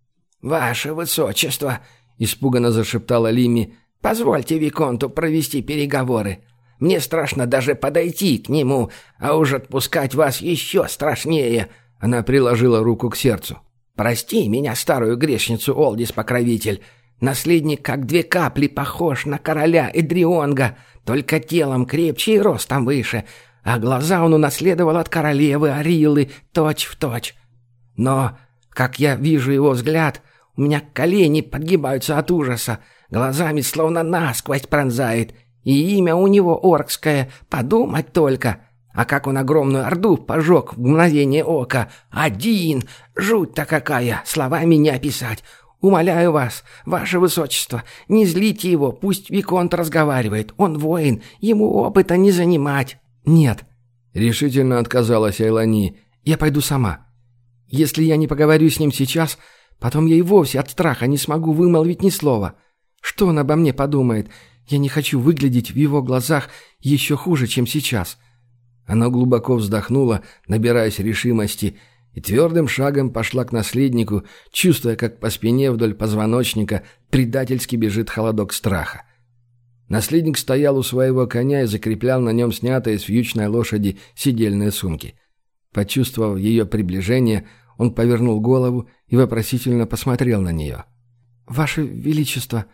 «Ваше высочество», — испуганно зашептала Лимми, — «позвольте Виконту провести переговоры. Мне страшно даже подойти к нему, а уж отпускать вас еще страшнее». Она приложила руку к сердцу. «Прости меня, старую грешницу, Олдис-покровитель. Наследник как две капли похож на короля Эдрионга, только телом крепче и ростом выше, а глаза он унаследовал от королевы Арилы точь-в-точь. Но, как я вижу его взгляд, у меня колени подгибаются от ужаса, глазами словно насквозь пронзает, и имя у него оркское, подумать только. А как он огромную орду пожег в мгновение ока. Один! Жуть-то какая! Словами не описать. Умоляю вас, ваше высочество, не злите его, пусть Виконт разговаривает. Он воин, ему опыта не занимать». «Нет», — решительно отказалась Айлани. «Я пойду сама. Если я не поговорю с ним сейчас, потом я и вовсе от страха не смогу вымолвить ни слова. Что он обо мне подумает? Я не хочу выглядеть в его глазах еще хуже, чем сейчас». Она глубоко вздохнула, набираясь решимости, и твердым шагом пошла к наследнику, чувствуя, как по спине вдоль позвоночника предательски бежит холодок страха. Наследник стоял у своего коня и закреплял на нем снятые с вьючной лошади седельные сумки. Почувствовав ее приближение, он повернул голову и вопросительно посмотрел на нее. «Ваше Величество!»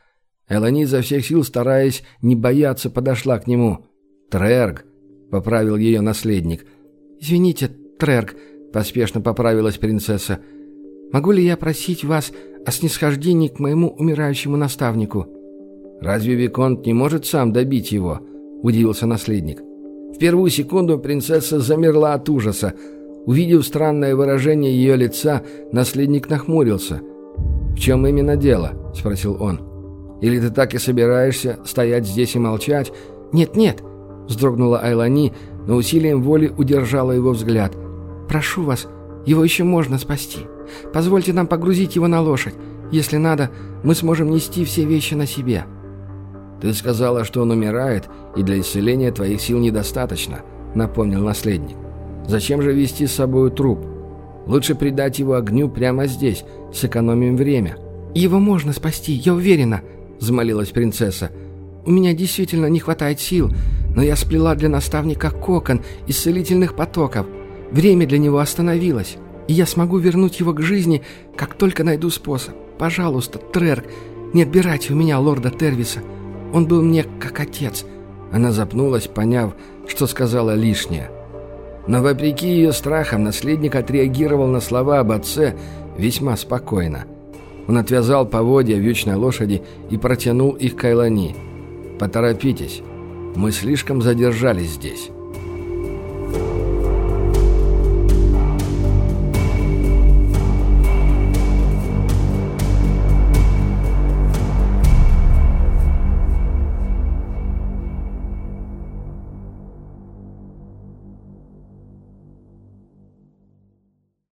Элани изо всех сил, стараясь не бояться, подошла к нему. «Трерг», — поправил ее наследник. «Извините, Трерг», — поспешно поправилась принцесса. «Могу ли я просить вас о снисхождении к моему умирающему наставнику?» «Разве Виконт не может сам добить его?» — удивился наследник. В первую секунду принцесса замерла от ужаса. Увидев странное выражение ее лица, наследник нахмурился. «В чем именно дело?» — спросил он. «Или ты так и собираешься стоять здесь и молчать?» «Нет-нет», — вздрогнула Айлани, но усилием воли удержала его взгляд. «Прошу вас, его еще можно спасти. Позвольте нам погрузить его на лошадь. Если надо, мы сможем нести все вещи на себе». «Ты сказала, что он умирает, и для исцеления твоих сил недостаточно», — напомнил наследник. «Зачем же везти с собой труп? Лучше предать его огню прямо здесь, сэкономим время». «Его можно спасти, я уверена», — взмолилась принцесса. «У меня действительно не хватает сил, но я сплела для наставника кокон из целительных потоков. Время для него остановилось, и я смогу вернуть его к жизни, как только найду способ. Пожалуйста, Трерг, не отбирайте у меня лорда Тервиса. Он был мне как отец». Она запнулась, поняв, что сказала лишнее. Но вопреки ее страхам наследник отреагировал на слова об отце весьма спокойно. Он отвязал поводья вьючной лошади и протянул их к Айлани. «Поторопитесь, мы слишком задержались здесь».